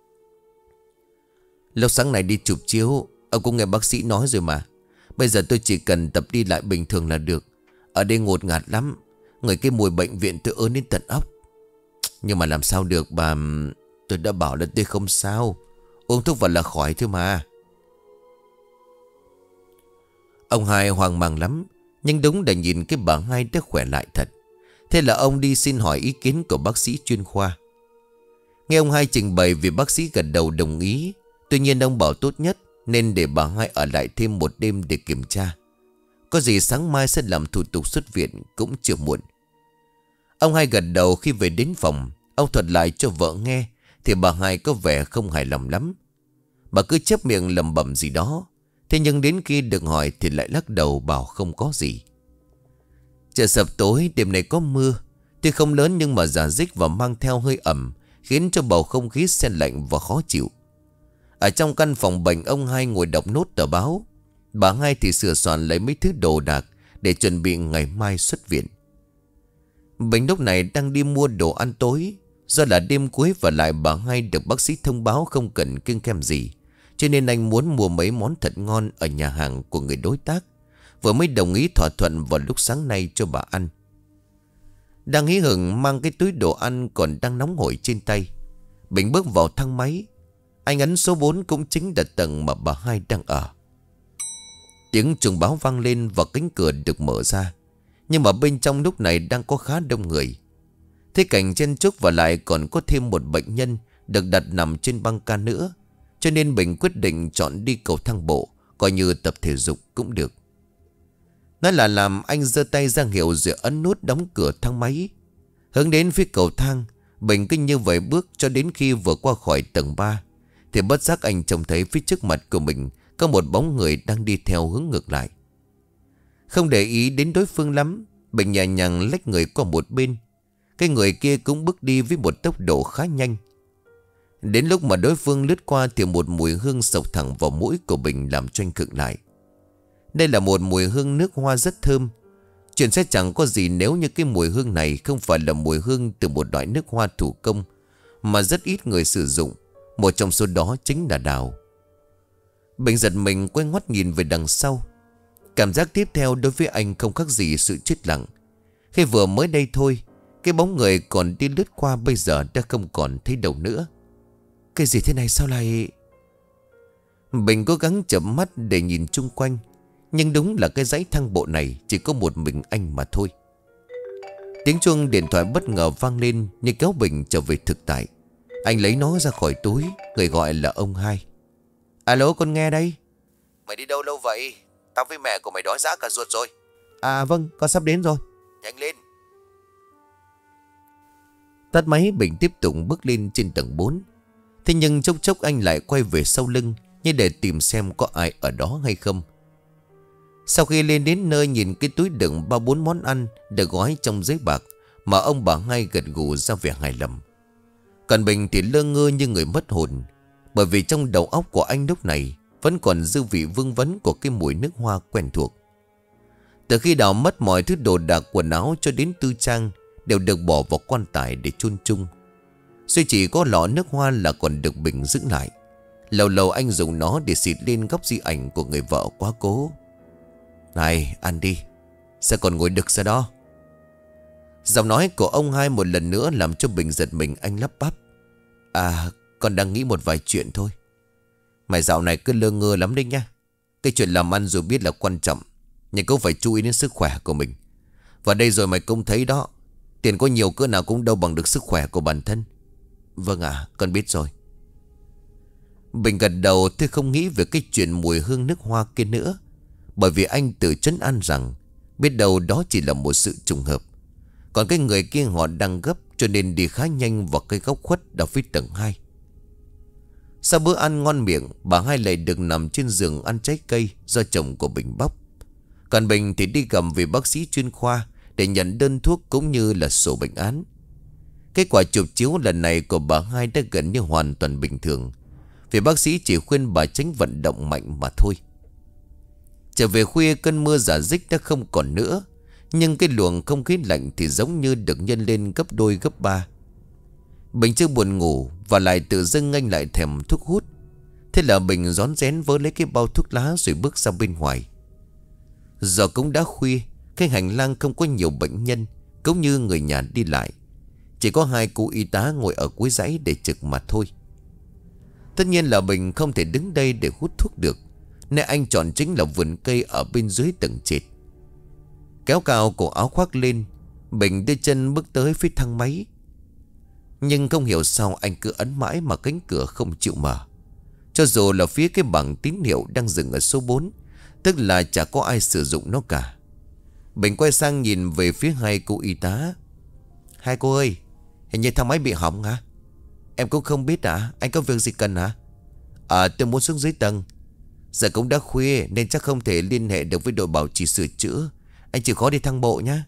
Lúc sáng này đi chụp chiếu, ông cũng nghe bác sĩ nói rồi mà. Bây giờ tôi chỉ cần tập đi lại bình thường là được. Ở đây ngột ngạt lắm. Người cái mùi bệnh viện tôi ớn đến tận óc. Nhưng mà làm sao được bà. Tôi đã bảo là tôi không sao. Uống thuốc vào là khỏi thôi mà. Ông hai hoang mang lắm. Nhưng đúng để nhìn cái bà hai đã khỏe lại thật. Thế là ông đi xin hỏi ý kiến của bác sĩ chuyên khoa. Nghe ông hai trình bày vì bác sĩ gật đầu đồng ý. Tuy nhiên ông bảo tốt nhất nên để bà hai ở lại thêm một đêm để kiểm tra. Có gì sáng mai sẽ làm thủ tục xuất viện cũng chưa muộn. Ông hai gật đầu. Khi về đến phòng, ông thuật lại cho vợ nghe thì bà hai có vẻ không hài lòng lắm. Bà cứ chép miệng lẩm bẩm gì đó. Thế nhưng đến khi được hỏi thì lại lắc đầu bảo không có gì. Trời sập tối, đêm này có mưa. Tuy không lớn nhưng mà rả rích và mang theo hơi ẩm, khiến cho bầu không khí se lạnh và khó chịu. Ở trong căn phòng bệnh, ông hai ngồi đọc nốt tờ báo. Bà hai thì sửa soạn lấy mấy thứ đồ đạc để chuẩn bị ngày mai xuất viện. Bình lúc này đang đi mua đồ ăn tối. Do là đêm cuối và lại bà hai được bác sĩ thông báo không cần kiêng khem gì, cho nên anh muốn mua mấy món thật ngon ở nhà hàng của người đối tác, vừa mới đồng ý thỏa thuận vào lúc sáng nay cho bà ăn. Đang hí hửng mang cái túi đồ ăn còn đang nóng hổi trên tay, Bình bước vào thang máy. Anh ấn số bốn cũng chính là tầng mà bà hai đang ở. Tiếng chuông báo vang lên và cánh cửa được mở ra. Nhưng mà bên trong lúc này đang có khá đông người. Thế cảnh chen chúc và lại còn có thêm một bệnh nhân được đặt nằm trên băng ca nữa, cho nên Bình quyết định chọn đi cầu thang bộ, coi như tập thể dục cũng được. Nói là làm, anh giơ tay ra hiệu rồi ấn nút đóng cửa thang máy. Hướng đến phía cầu thang, Bình cứ như vậy bước cho đến khi vừa qua khỏi tầng ba thì bất giác anh trông thấy phía trước mặt của mình có một bóng người đang đi theo hướng ngược lại. Không để ý đến đối phương lắm, Bình nhẹ nhàng lách người qua một bên. Cái người kia cũng bước đi với một tốc độ khá nhanh. Đến lúc mà đối phương lướt qua thì một mùi hương sộc thẳng vào mũi của Bình làm cho anh khựng lại. Đây là một mùi hương nước hoa rất thơm. Chuyện sẽ chẳng có gì nếu như cái mùi hương này không phải là mùi hương từ một loại nước hoa thủ công mà rất ít người sử dụng. Một trong số đó chính là đào. Bình giật mình quay ngoắt nhìn về đằng sau. Cảm giác tiếp theo đối với anh không khác gì sự chết lặng. Khi vừa mới đây thôi, cái bóng người còn đi lướt qua bây giờ đã không còn thấy đâu nữa. Cái gì thế này sao lại... Bình cố gắng chậm mắt để nhìn chung quanh. Nhưng đúng là cái dãy thang bộ này chỉ có một mình anh mà thôi. Tiếng chuông điện thoại bất ngờ vang lên như kéo Bình trở về thực tại. Anh lấy nó ra khỏi túi. Người gọi là ông Hai. Alo, con nghe đây. Mày đi đâu lâu vậy? Tao với mẹ của mày đói rã cả ruột rồi. À vâng, con sắp đến rồi. Nhanh lên. Tắt máy, Bình tiếp tục bước lên trên tầng bốn. Thế nhưng chốc chốc anh lại quay về sau lưng, như để tìm xem có ai ở đó hay không. Sau khi lên đến nơi, nhìn cái túi đựng ba bốn món ăn được gói trong giấy bạc mà ông bà Hai gật gù ra vẻ hài lòng. Còn Bình thì lơ ngơ như người mất hồn, bởi vì trong đầu óc của anh lúc này vẫn còn dư vị vương vấn của cái mùi nước hoa quen thuộc. Từ khi đào mất mọi thứ đồ đạc, quần áo cho đến tư trang đều được bỏ vào quan tài để chôn chung. Duy chỉ có lọ nước hoa là còn được Bình giữ lại. Lâu lâu anh dùng nó để xịt lên góc di ảnh của người vợ quá cố. Này, ăn đi. Sao còn ngồi đực ra đó? Giọng nói của ông Hai một lần nữa làm cho Bình giật mình. Anh lắp bắp. À, con đang nghĩ một vài chuyện thôi. Mày dạo này cứ lơ ngơ lắm đấy nha. Cái chuyện làm ăn dù biết là quan trọng, nhưng cũng phải chú ý đến sức khỏe của mình. Và đây rồi mày cũng thấy đó, tiền có nhiều cỡ nào cũng đâu bằng được sức khỏe của bản thân. Vâng ạ, con biết rồi. Bình gật đầu, thế không nghĩ về cái chuyện mùi hương nước hoa kia nữa. Bởi vì anh tự trấn an rằng biết đâu đó chỉ là một sự trùng hợp. Còn cái người kia họ đang gấp, cho nên đi khá nhanh vào cái góc khuất ở phía tầng hai. Sau bữa ăn ngon miệng, bà Hai lại được nằm trên giường ăn trái cây do chồng của Bình bóc. Còn Bình thì đi cầm về bác sĩ chuyên khoa để nhận đơn thuốc cũng như là sổ bệnh án. Kết quả chụp chiếu lần này của bà Hai đã gần như hoàn toàn bình thường, vì bác sĩ chỉ khuyên bà tránh vận động mạnh mà thôi. Trở về khuya, cơn mưa rả rích đã không còn nữa, nhưng cái luồng không khí lạnh thì giống như được nhân lên gấp đôi gấp ba. Bình chưa buồn ngủ và lại tự dưng anh lại thèm thuốc hút. Thế là Bình rón rén vớ lấy cái bao thuốc lá rồi bước ra bên ngoài. Giờ cũng đã khuya, cái hành lang không có nhiều bệnh nhân cũng như người nhà đi lại. Chỉ có hai cô y tá ngồi ở cuối dãy để trực mà thôi. Tất nhiên là Bình không thể đứng đây để hút thuốc được, nên anh chọn chính là vườn cây ở bên dưới tầng trệt. Kéo cao cổ áo khoác lên, Bình đưa chân bước tới phía thang máy. Nhưng không hiểu sao anh cứ ấn mãi mà cánh cửa không chịu mở. Cho dù là phía cái bảng tín hiệu đang dừng ở số bốn, tức là chả có ai sử dụng nó cả. Bình quay sang nhìn về phía hai cô y tá. Hai cô ơi, hình như thang máy bị hỏng hả? Em cũng không biết à, anh có việc gì cần hả? À, tôi muốn xuống dưới tầng. Giờ cũng đã khuya nên chắc không thể liên hệ được với đội bảo trì sửa chữa. Anh chịu khó đi thang bộ nhé.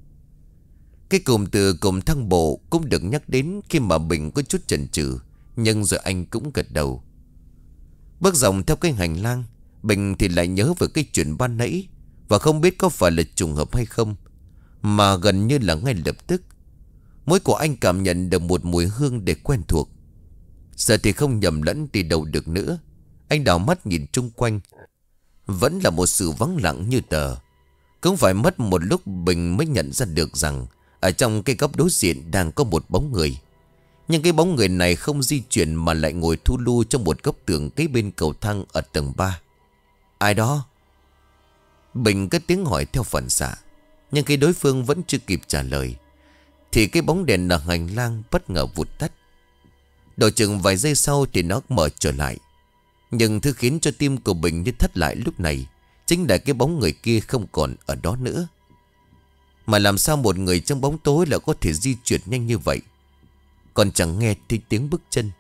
Cái cụm từ cụm thang bộ cũng được nhắc đến khi mà Bình có chút chần chừ, nhưng rồi anh cũng gật đầu. Bước dòng theo cái hành lang, Bình thì lại nhớ về cái chuyện ban nãy, và không biết có phải là trùng hợp hay không, mà gần như là ngay lập tức mũi của anh cảm nhận được một mùi hương để quen thuộc. Giờ thì không nhầm lẫn đi đâu được nữa. Anh đảo mắt nhìn chung quanh, vẫn là một sự vắng lặng như tờ. Cũng phải mất một lúc Bình mới nhận ra được rằng ở trong cái góc đối diện đang có một bóng người. Nhưng cái bóng người này không di chuyển mà lại ngồi thu lu trong một góc tường kế bên cầu thang ở tầng ba. Ai đó? Bình cất tiếng hỏi theo phản xạ. Nhưng khi đối phương vẫn chưa kịp trả lời thì cái bóng đèn ở hành lang bất ngờ vụt tắt. Độ chừng vài giây sau thì nó mở trở lại. Nhưng thứ khiến cho tim của Bình như thắt lại lúc này chính là cái bóng người kia không còn ở đó nữa. Mà làm sao một người trong bóng tối lại có thể di chuyển nhanh như vậy? Còn chẳng nghe thấy tiếng bước chân.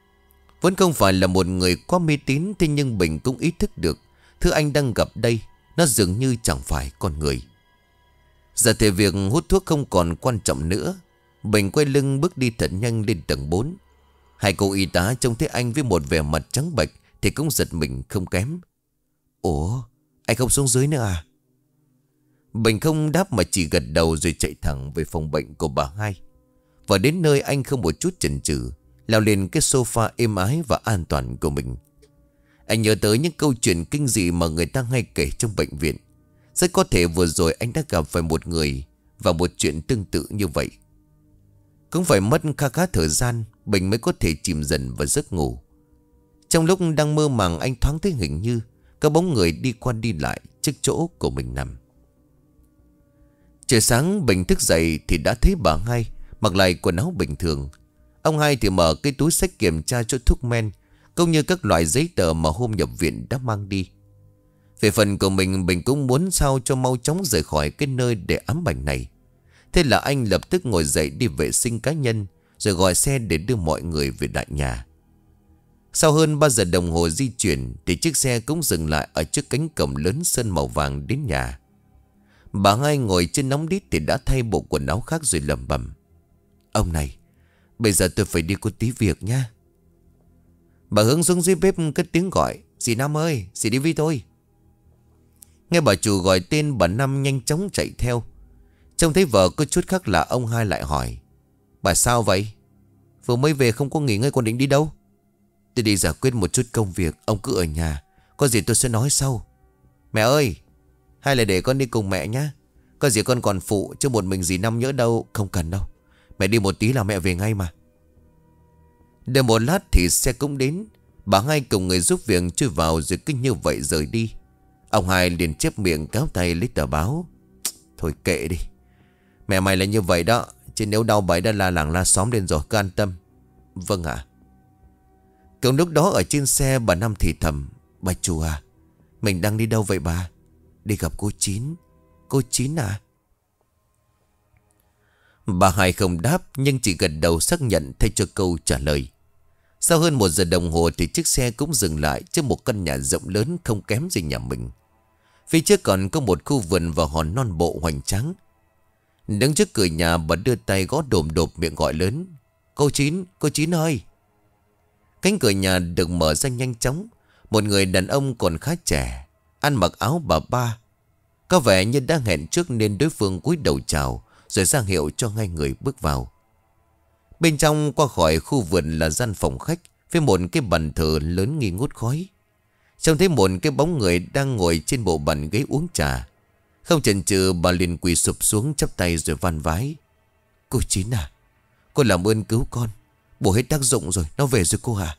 Vẫn không phải là một người quá mê tín, thế nhưng Bình cũng ý thức được thứ anh đang gặp đây nó dường như chẳng phải con người. Giờ thì việc hút thuốc không còn quan trọng nữa. Bình quay lưng bước đi thật nhanh lên tầng bốn. Hai cô y tá trông thấy anh với một vẻ mặt trắng bệch thì cũng giật mình không kém. Ủa, anh không xuống dưới nữa à? Bình không đáp mà chỉ gật đầu rồi chạy thẳng về phòng bệnh của bà hai. Và đến nơi anh không một chút chần chừ, leo lên cái sofa êm ái và an toàn của mình. Anh nhớ tới những câu chuyện kinh dị mà người ta hay kể trong bệnh viện. Rất có thể vừa rồi anh đã gặp phải một người và một chuyện tương tự như vậy. Cũng phải mất khá khá thời gian Bình mới có thể chìm dần vào giấc ngủ. Trong lúc đang mơ màng, anh thoáng thấy hình như có bóng người đi qua đi lại trước chỗ của mình nằm. Trời sáng Bình thức dậy thì đã thấy bà hai mặc lại quần áo bình thường. Ông hai thì mở cái túi xách kiểm tra chỗ thuốc men cũng như các loại giấy tờ mà hôm nhập viện đã mang đi. Về phần của mình, Bình cũng muốn sao cho mau chóng rời khỏi cái nơi để ám ảnh này. Thế là anh lập tức ngồi dậy đi vệ sinh cá nhân, rồi gọi xe để đưa mọi người về đại nhà. Sau hơn ba giờ đồng hồ di chuyển thì chiếc xe cũng dừng lại ở trước cánh cổng lớn sơn màu vàng đến nhà. Bà hai ngồi trên nóng đít thì đã thay bộ quần áo khác rồi lẩm bẩm: Ông này, bây giờ tôi phải đi có tí việc nha. Bà hướng xuống dưới bếp cất tiếng gọi: Dì Năm ơi, dì đi với tôi. Nghe bà chủ gọi tên, bà Năm nhanh chóng chạy theo. Trông thấy vợ có chút khác lạ, ông hai lại hỏi: Bà sao vậy? Vừa mới về không có nghỉ ngơi, còn định đi đâu? Tôi đi giải quyết một chút công việc, ông cứ ở nhà, có gì tôi sẽ nói sau. Mẹ ơi, hay là để con đi cùng mẹ nhá. Có gì con còn phụ, chứ một mình dì Năm nhỡ đâu. Không cần đâu, mẹ đi một tí là mẹ về ngay mà. Đợi một lát thì xe cũng đến. Bà hai cùng người giúp việc chui vào rồi cứ như vậy rời đi. Ông hai liền chép miệng cáo tay lấy tờ báo: Thôi kệ đi, mẹ mày là như vậy đó, chứ nếu đau bẫy đã la làng la xóm lên rồi, cứ an tâm. Vâng ạ. Cùng lúc đó ở trên xe, bà Năm thì thầm: Bà chủ à, mình đang đi đâu vậy bà? Đi gặp cô Chín. Cô Chín à? Bà hai không đáp nhưng chỉ gật đầu xác nhận thay cho câu trả lời. Sau hơn một giờ đồng hồ thì chiếc xe cũng dừng lại trước một căn nhà rộng lớn không kém gì nhà mình. Phía trước còn có một khu vườn và hòn non bộ hoành tráng. Đứng trước cửa nhà, bà đưa tay gõ đồm đột miệng gọi lớn: Cô Chín, cô Chín ơi! Cánh cửa nhà được mở ra nhanh chóng. Một người đàn ông còn khá trẻ, ăn mặc áo bà ba, có vẻ như đã hẹn trước nên đối phương cúi đầu chào rồi ra hiệu cho hai người bước vào. Bên trong qua khỏi khu vườn là gian phòng khách với một cái bàn thờ lớn nghi ngút khói. Trông thấy một cái bóng người đang ngồi trên bộ bàn ghế uống trà. Không chần chừ, bà liền quỳ sụp xuống chắp tay rồi van vái: Cô Chín à, cô làm ơn cứu con, bổ hết tác dụng rồi, nó về rồi cô à.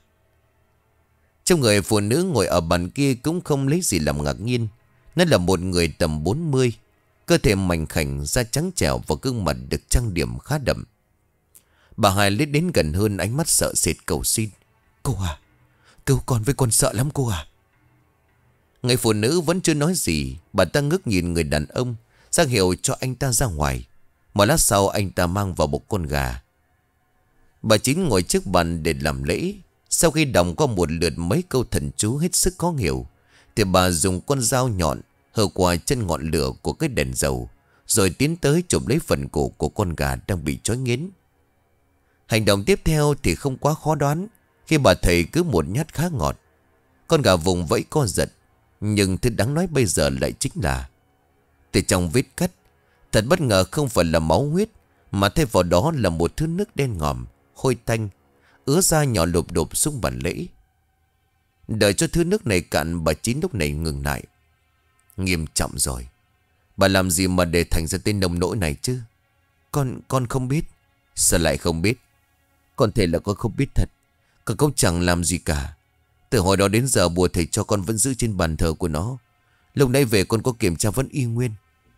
Trong người phụ nữ ngồi ở bàn kia cũng không lấy gì làm ngạc nhiên. Nó là một người tầm bốn mươi, cơ thể mảnh khảnh, da trắng trẻo và gương mặt được trang điểm khá đậm. Bà hai lết đến gần hơn, ánh mắt sợ sệt cầu xin: Cô à, cứu con với, con sợ lắm cô à. Người phụ nữ vẫn chưa nói gì. Bà ta ngước nhìn người đàn ông, ra hiệu cho anh ta ra ngoài. Một lát sau anh ta mang vào một con gà. Bà Chín ngồi trước bàn để làm lễ. Sau khi đọc qua một lượt mấy câu thần chú hết sức khó hiểu thì bà dùng con dao nhọn hở qua chân ngọn lửa của cái đèn dầu, rồi tiến tới chụp lấy phần cổ của con gà đang bị trói nghiến. Hành động tiếp theo thì không quá khó đoán, khi bà thầy cứ một nhát khá ngọt. Con gà vùng vẫy co giật. Nhưng thứ đáng nói bây giờ lại chính là từ trong vết cắt, thật bất ngờ không phải là máu huyết, mà thay vào đó là một thứ nước đen ngòm, hôi tanh, ứa ra nhỏ lụp đụp xuống bàn lễ. Đợi cho thứ nước này cạn, bà Chín lúc này ngừng lại. Nghiêm trọng rồi. Bà làm gì mà để thành ra tên nông nỗi này chứ? Con, con không biết. Sao lại không biết? Con thể là con không biết thật. Con cũng chẳng làm gì cả. Từ hồi đó đến giờ bùa thầy cho con vẫn giữ trên bàn thờ của nó. Lúc nãy về con có kiểm tra vẫn y nguyên.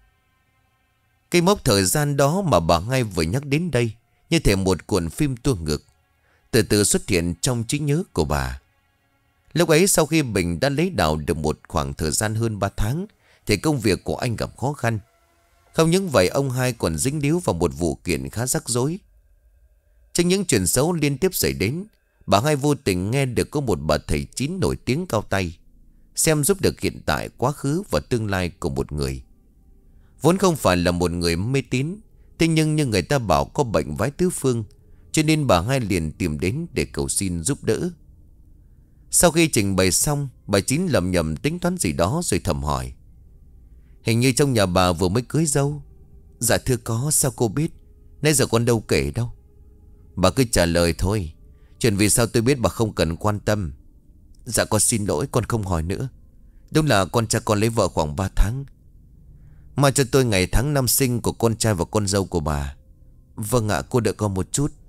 Cái mốc thời gian đó mà bà ngay vừa nhắc đến đây, như thể một cuộn phim tua ngược, từ từ xuất hiện trong trí nhớ của bà. Lúc ấy sau khi Bình đã lấy đào được một khoảng thời gian hơn ba tháng thì công việc của anh gặp khó khăn. Không những vậy, ông hai còn dính líu vào một vụ kiện khá rắc rối. Trong những chuyện xấu liên tiếp xảy đến, bà hai vô tình nghe được có một bà thầy Chín nổi tiếng cao tay. xem giúp được hiện tại, quá khứ và tương lai của một người. Vốn không phải là một người mê tín, thế nhưng như người ta bảo có bệnh vái tứ phương, cho nên bà hai liền tìm đến để cầu xin giúp đỡ. Sau khi trình bày xong, bà Chín lầm nhầm tính toán gì đó rồi thầm hỏi: Hình như trong nhà bà vừa mới cưới dâu. Dạ thưa có, sao cô biết? Nãy giờ con đâu kể đâu. Bà cứ trả lời thôi. Chuyện vì sao tôi biết bà không cần quan tâm. Dạ con xin lỗi, con không hỏi nữa. Đúng là con trai con lấy vợ khoảng ba tháng. Mà cho tôi ngày tháng năm sinh của con trai và con dâu của bà. Vâng ạ, cô đợi con một chút.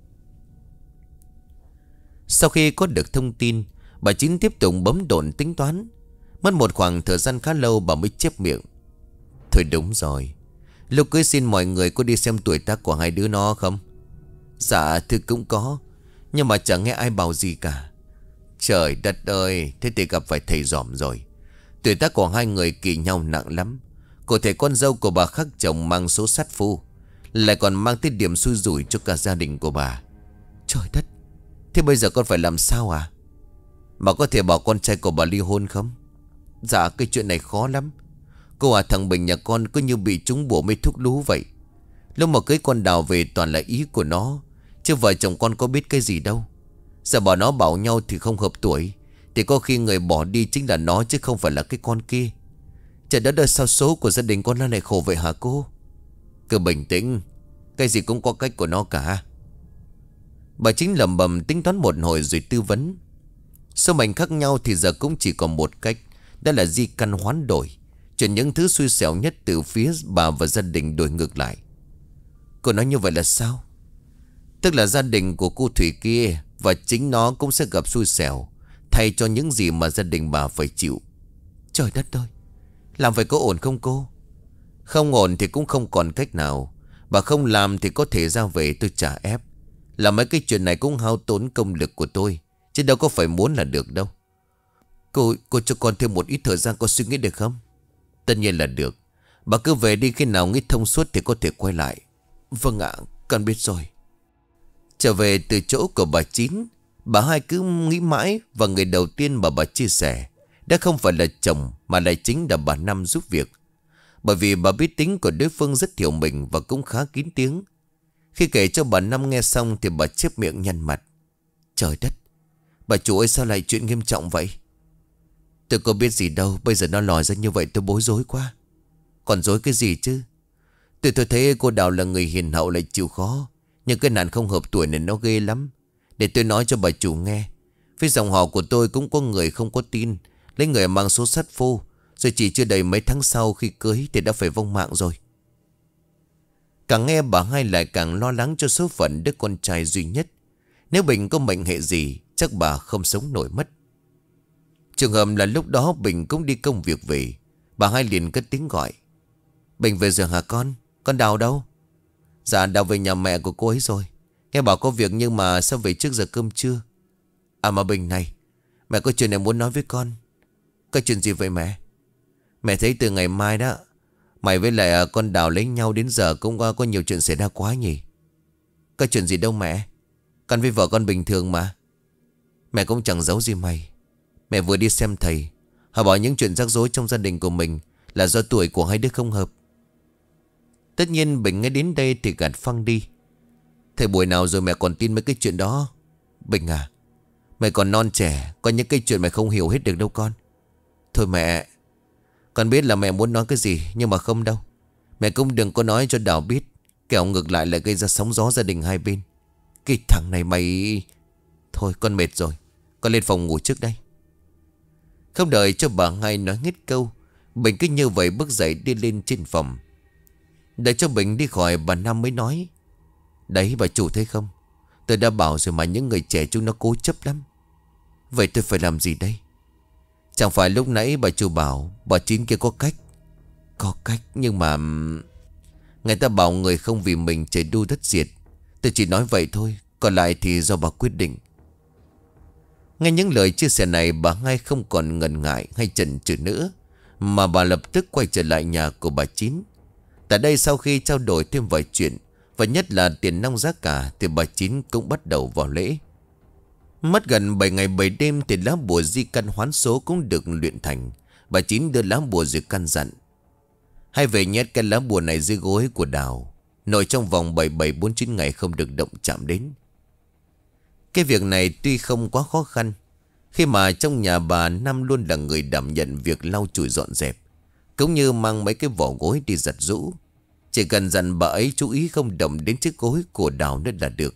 Sau khi có được thông tin, bà Chín tiếp tục bấm độn tính toán. Mất một khoảng thời gian khá lâu bà mới chép miệng: Thôi đúng rồi, lúc cưới xin mọi người có đi xem tuổi tác của hai đứa nó không? Dạ thưa cũng có, nhưng mà chẳng nghe ai bảo gì cả. Trời đất ơi, thế thì gặp phải thầy giòm rồi. Tuổi tác của hai người kỳ nhau nặng lắm. Cụ thể con dâu của bà khác chồng mang số sát phu, lại còn mang tới điểm xui rủi cho cả gia đình của bà. Trời đất, thế bây giờ con phải làm sao à? Bà có thể bảo con trai của bà ly hôn không? Dạ cái chuyện này khó lắm. Cô à, thằng Bình nhà con cứ như bị trúng bùa mê thuốc lú vậy. Lúc mà cưới con Đào về toàn là ý của nó, chứ vợ chồng con có biết cái gì đâu. Giờ bảo nó bảo nhau thì không hợp tuổi, thì có khi người bỏ đi chính là nó chứ không phải là cái con kia. Trời đất ơi, sao số của gia đình con nó lại khổ vậy hả cô? Cứ bình tĩnh, cái gì cũng có cách của nó cả. Bà Chính lẩm bẩm tính toán một hồi rồi tư vấn: Số mệnh khác nhau thì giờ cũng chỉ còn một cách, đó là di căn hoán đổi, chuyển những thứ xui xẻo nhất từ phía bà và gia đình đổi ngược lại. Cô nói như vậy là sao? Tức là gia đình của cô Thủy kia và chính nó cũng sẽ gặp xui xẻo, thay cho những gì mà gia đình bà phải chịu. Trời đất ơi, làm vậy có ổn không cô? Không ổn thì cũng không còn cách nào. Bà không làm thì có thể ra về tôi trả ép. Làm mấy cái chuyện này cũng hao tốn công lực của tôi, chứ đâu có phải muốn là được đâu. Cô, cô cho con thêm một ít thời gian con suy nghĩ được không? Tất nhiên là được. Bà cứ về đi, khi nào nghĩ thông suốt thì có thể quay lại. Vâng ạ, con biết rồi. Trở về từ chỗ của bà Chín, bà hai cứ nghĩ mãi, và người đầu tiên mà bà chia sẻ đã không phải là chồng mà lại chính là bà Năm giúp việc. Bởi vì bà biết tính của đối phương rất hiểu mình và cũng khá kín tiếng. Khi kể cho bà Năm nghe xong thì bà chép miệng nhăn mặt: Trời đất, bà chủ ơi, sao lại chuyện nghiêm trọng vậy? Tôi có biết gì đâu, bây giờ nó lòi ra như vậy tôi bối rối quá. Còn dối cái gì chứ? Tôi tôi thấy cô Đào là người hiền hậu lại chịu khó, nhưng cái nạn không hợp tuổi này nó ghê lắm. Để tôi nói cho bà chủ nghe. Phía dòng họ của tôi cũng có người không có tin, lấy người mang số sát phu, rồi chỉ chưa đầy mấy tháng sau khi cưới thì đã phải vong mạng rồi. Càng nghe bà hai lại càng lo lắng cho số phận đứa con trai duy nhất. Nếu Bình có mệnh hệ gì, chắc bà không sống nổi mất. Trường hợp là lúc đó Bình cũng đi công việc về. Bà hai liền cất tiếng gọi: Bình về rồi hả con? Con Đào đâu? Dạ Đào về nhà mẹ của cô ấy rồi. Nghe bảo có việc nhưng mà sao về trước giờ cơm trưa? À mà Bình này, mẹ có chuyện này muốn nói với con. Cái chuyện gì vậy mẹ? Mẹ thấy từ ngày mai đó, mày với lại con Đào lấy nhau đến giờ cũng có, có nhiều chuyện xảy ra quá nhỉ? Cái chuyện gì đâu mẹ. Con với vợ con bình thường mà. Mẹ cũng chẳng giấu gì mày. Mẹ vừa đi xem thầy, họ bảo những chuyện rắc rối trong gia đình của mình là do tuổi của hai đứa không hợp. Tất nhiên Bình nghe đến đây thì gạt phăng đi: Thầy buổi nào rồi mẹ còn tin mấy cái chuyện đó? Bình à, mày còn non trẻ, có những cái chuyện mày không hiểu hết được đâu con. Thôi mẹ, con biết là mẹ muốn nói cái gì, nhưng mà không đâu. Mẹ cũng đừng có nói cho Đào biết, kẻo ngược lại lại gây ra sóng gió gia đình hai bên. Cái thằng này mày... Thôi con mệt rồi, con lên phòng ngủ trước đây. Không đợi cho bà hai nói hết câu, Bình cứ như vậy bước dậy đi lên trên phòng. Để cho Bình đi khỏi, bà Năm mới nói: Đấy bà chủ thấy không, tôi đã bảo rồi mà, những người trẻ chúng nó cố chấp lắm. Vậy tôi phải làm gì đây? Chẳng phải lúc nãy bà chủ bảo bà Chín kia có cách. Có cách nhưng mà người ta bảo người không vì mình trời đu đất diệt. Tôi chỉ nói vậy thôi, còn lại thì do bà quyết định. Nghe những lời chia sẻ này, bà hai không còn ngần ngại hay chần chừ nữa, mà bà lập tức quay trở lại nhà của bà Chín. Tại đây sau khi trao đổi thêm vài chuyện, và nhất là tiền nong giá cả, thì bà Chín cũng bắt đầu vào lễ. Mất gần bảy ngày bảy đêm thì lá bùa di căn hoán số cũng được luyện thành. Bà Chín đưa lá bùa rồi căn dặn: hãy về nhét cái lá bùa này dưới gối của Đào, nội trong vòng bảy bảy bốn chín ngày không được động chạm đến. Cái việc này tuy không quá khó khăn, khi mà trong nhà bà Năm luôn là người đảm nhận việc lau chùi dọn dẹp, cũng như mang mấy cái vỏ gối đi giặt giũ. Chỉ cần dặn bà ấy chú ý không động đến chiếc gối của Đào nữa là được.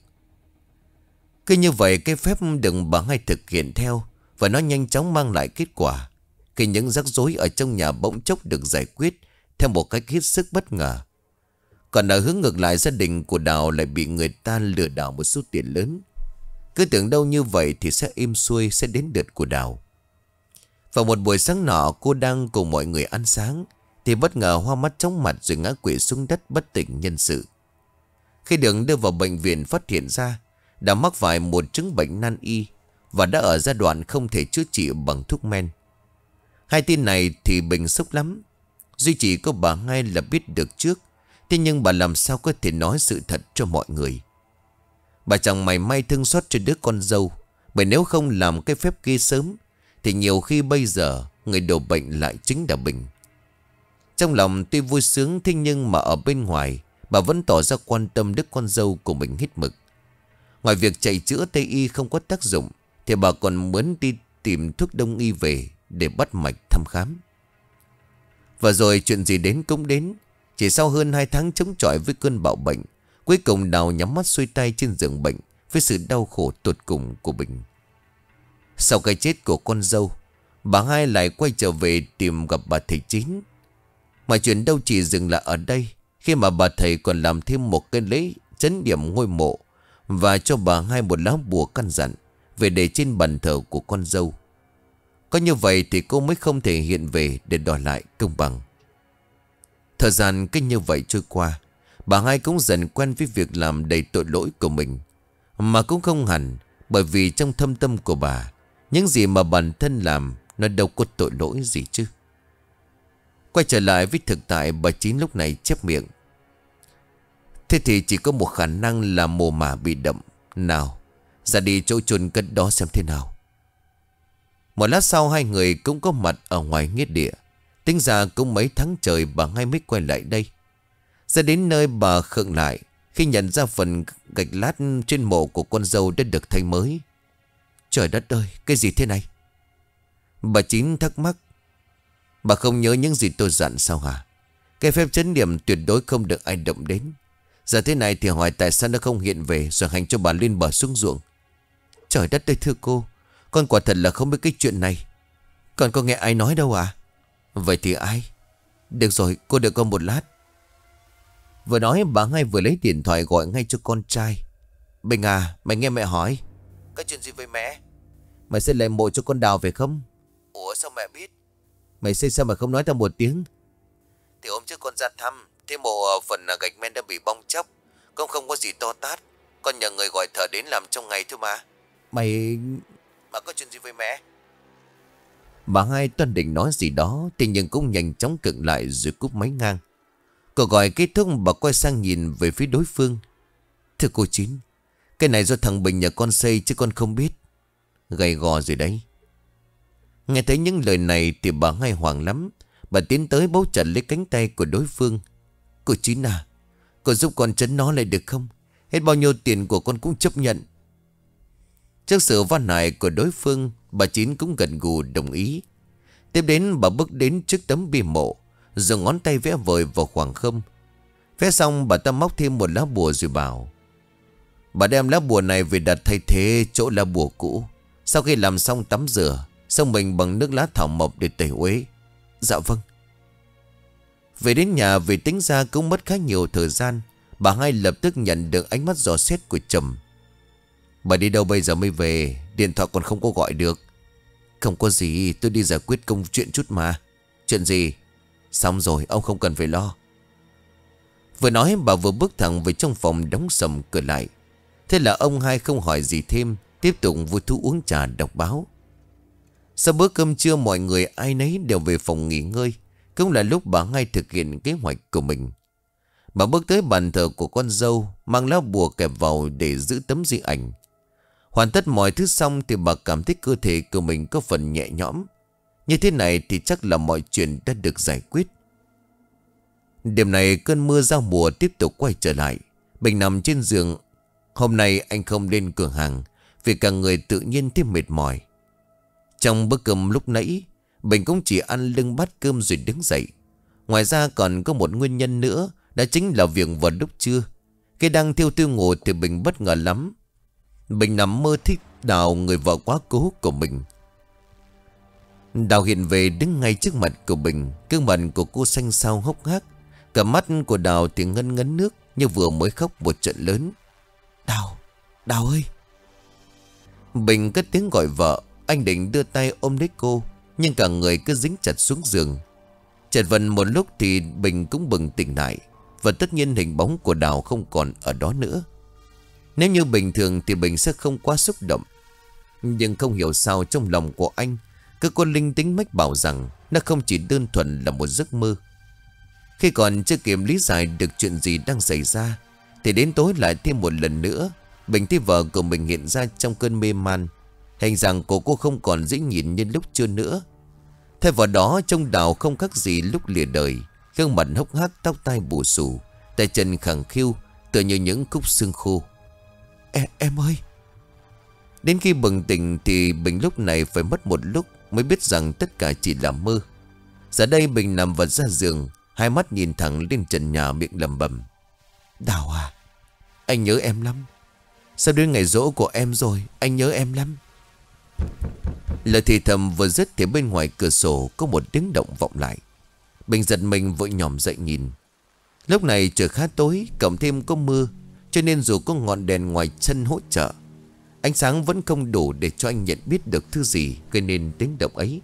Cứ như vậy cái phép đừng bà hay thực hiện theo, và nó nhanh chóng mang lại kết quả. Khi những rắc rối ở trong nhà bỗng chốc được giải quyết theo một cách hết sức bất ngờ. Còn ở hướng ngược lại, gia đình của Đào lại bị người ta lừa đảo một số tiền lớn. Cứ tưởng đâu như vậy thì sẽ êm xuôi, sẽ đến lượt của Đào. Vào một buổi sáng nọ, cô đang cùng mọi người ăn sáng thì bất ngờ hoa mắt chóng mặt rồi ngã quỵ xuống đất bất tỉnh nhân sự. Khi được đưa vào bệnh viện, phát hiện ra đã mắc phải một chứng bệnh nan y và đã ở giai đoạn không thể chữa trị bằng thuốc men. Hai tin này thì Bình sốc lắm. Duy chỉ có bà ngay là biết được trước, thế nhưng bà làm sao có thể nói sự thật cho mọi người. Bà chẳng mảy may thương xót cho đứa con dâu, bởi nếu không làm cái phép kia sớm thì nhiều khi bây giờ người đổ bệnh lại chính là Bình. Trong lòng tuy vui sướng, thế nhưng mà ở bên ngoài bà vẫn tỏ ra quan tâm đứa con dâu của mình hết mực. Ngoài việc chạy chữa Tây y không có tác dụng thì bà còn muốn đi tìm thuốc Đông y về để bắt mạch thăm khám. Và rồi chuyện gì đến cũng đến. Chỉ sau hơn hai tháng chống chọi với cơn bạo bệnh, cuối cùng Đào nhắm mắt xuôi tay trên giường bệnh với sự đau khổ tột cùng của Bình. Sau cái chết của con dâu, bà hai lại quay trở về tìm gặp bà thầy Chín. Mà chuyện đâu chỉ dừng lại ở đây, khi mà bà thầy còn làm thêm một cái lễ trấn điểm ngôi mộ và cho bà hai một lá bùa căn dặn về để trên bàn thờ của con dâu. Có như vậy thì cô mới không thể hiện về để đòi lại công bằng. Thời gian cứ như vậy trôi qua, bà hai cũng dần quen với việc làm đầy tội lỗi của mình. Mà cũng không hẳn, bởi vì trong thâm tâm của bà, những gì mà bản thân làm nó đâu có tội lỗi gì chứ. Quay trở lại với thực tại, bà Chín lúc này chép miệng: thế thì chỉ có một khả năng là mồ mả bị đậm. Nào, ra đi chỗ chôn cất đó xem thế nào. Một lát sau, hai người cũng có mặt ở ngoài nghĩa địa. Tính ra cũng mấy tháng trời bà ngay mới quay lại đây. Ra đến nơi bà khựng lại khi nhận ra phần gạch lát trên mộ của con dâu đã được thay mới. Trời đất ơi, cái gì thế này? Bà Chín thắc mắc: bà không nhớ những gì tôi dặn sao hả? Cái phép trấn điểm tuyệt đối không được ai động đến. Giờ thế này thì hỏi tại sao nó không hiện về rồi hành cho bà lên bờ xuống ruộng. Trời đất ơi thưa cô, con quả thật là không biết cái chuyện này. Con có nghe ai nói đâu à? Vậy thì ai? Được rồi, cô đợi con một lát. Vừa nói bà ngay vừa lấy điện thoại gọi ngay cho con trai. Bình à, mày nghe mẹ hỏi. Có chuyện gì với mẹ? Mày sẽ lấy mộ cho con Đào về không? Ủa sao mẹ biết? Mày xây sao mà không nói tao một tiếng? Thì hôm trước con ra thăm, thế mộ phần gạch men đã bị bong chóc, cũng không có gì to tát. Con nhờ người gọi thợ đến làm trong ngày thôi mà. Mày... Mà có chuyện gì với mẹ? Bà hai toan định nói gì đó, thế nhưng cũng nhanh chóng cựng lại rồi cúp máy ngang. Cuộc gọi kết thúc, bà quay sang nhìn về phía đối phương. Thưa cô Chín, cái này do thằng Bình nhà con xây chứ con không biết. Gầy gò rồi đấy. Nghe thấy những lời này thì bà hai hoảng lắm. Bà tiến tới bấu chặt lấy cánh tay của đối phương. Cô Chín à, cô giúp con trấn nó lại được không? Hết bao nhiêu tiền của con cũng chấp nhận. Trước sự van nài của đối phương, bà Chín cũng gật gù đồng ý. Tiếp đến bà bước đến trước tấm bia mộ, dùng ngón tay vẽ vời vào khoảng không. Vẽ xong bà ta móc thêm một lá bùa rồi bảo: bà đem lá bùa này về đặt thay thế chỗ lá bùa cũ. Sau khi làm xong tắm rửa, xong mình bằng nước lá thảo mộc để tẩy uế. Dạ vâng. Về đến nhà, vì tính ra cũng mất khá nhiều thời gian, bà hai lập tức nhận được ánh mắt dò xét của chồng. Bà đi đâu bây giờ mới về? Điện thoại còn không có gọi được. Không có gì, tôi đi giải quyết công chuyện chút mà. Chuyện gì? Xong rồi, ông không cần phải lo. Vừa nói bà vừa bước thẳng về trong phòng, đóng sầm cửa lại. Thế là ông hai không hỏi gì thêm, tiếp tục vui thú uống trà đọc báo. Sau bữa cơm trưa, mọi người ai nấy đều về phòng nghỉ ngơi. Cũng là lúc bà hai thực hiện kế hoạch của mình. Bà bước tới bàn thờ của con dâu, mang lá bùa kẹp vào để giữ tấm di ảnh. Hoàn tất mọi thứ xong thì bà cảm thấy cơ thể của mình có phần nhẹ nhõm. Như thế này thì chắc là mọi chuyện đã được giải quyết. Đêm này cơn mưa giao mùa tiếp tục quay trở lại. Bình nằm trên giường. Hôm nay anh không lên cửa hàng vì cả người tự nhiên thấy mệt mỏi. Trong bữa cơm lúc nãy, Bình cũng chỉ ăn lưng bát cơm rồi đứng dậy. Ngoài ra còn có một nguyên nhân nữa, đó chính là việc vào lúc trưa. Khi đang thiêu thiêu ngủ thì Bình bất ngờ lắm. Bình nằm mơ thích Đào, người vợ quá cố của mình. Đào hiện về đứng ngay trước mặt của Bình. Gương mặt của cô xanh xao hốc hác. Cả mắt của Đào thì ngân ngấn nước, như vừa mới khóc một trận lớn. Đào, Đào ơi. Bình cất tiếng gọi vợ. Anh định đưa tay ôm lấy cô, nhưng cả người cứ dính chặt xuống giường. Chợt vần một lúc thì Bình cũng bừng tỉnh lại. Và tất nhiên hình bóng của Đào không còn ở đó nữa. Nếu như bình thường thì Bình sẽ không quá xúc động. Nhưng không hiểu sao trong lòng của anh cứ có linh tính mách bảo rằng nó không chỉ đơn thuần là một giấc mơ. Khi còn chưa kịp lý giải được chuyện gì đang xảy ra thì đến tối lại thêm một lần nữa, Bình thấy vợ của mình hiện ra trong cơn mê man. Hình dạng của cô không còn dễ nhìn như lúc chưa nữa. Thay vào đó trông Đào không khác gì lúc lìa đời. Gương mặt hốc hác, tóc tai bù xù, tay chân khẳng khiu, tựa như những khúc xương khô. Em, em ơi. Đến khi bừng tỉnh thì Bình lúc này phải mất một lúc mới biết rằng tất cả chỉ là mơ. Giờ đây Bình nằm vật ra giường, hai mắt nhìn thẳng lên trần nhà, miệng lẩm bẩm. Đào à, anh nhớ em lắm. Sao đến ngày giỗ của em rồi, anh nhớ em lắm. Lời thì thầm vừa dứt thì bên ngoài cửa sổ có một tiếng động vọng lại. Bình giật mình vội nhòm dậy nhìn. Lúc này trời khá tối, cộng thêm có mưa, cho nên dù có ngọn đèn ngoài sân hỗ trợ, ánh sáng vẫn không đủ để cho anh nhận biết được thứ gì gây nên tiếng động ấy.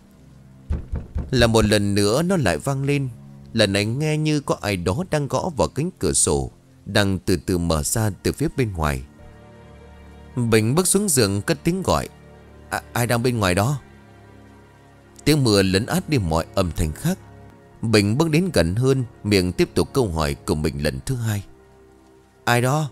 Là một lần nữa nó lại vang lên. Lần này nghe như có ai đó đang gõ vào cánh cửa sổ, đang từ từ mở ra từ phía bên ngoài. Bình bước xuống giường cất tiếng gọi. À, ai đang bên ngoài đó? Tiếng mưa lấn át đi mọi âm thanh khác. Bình bước đến gần hơn, miệng tiếp tục câu hỏi của mình lần thứ hai. Ai đó?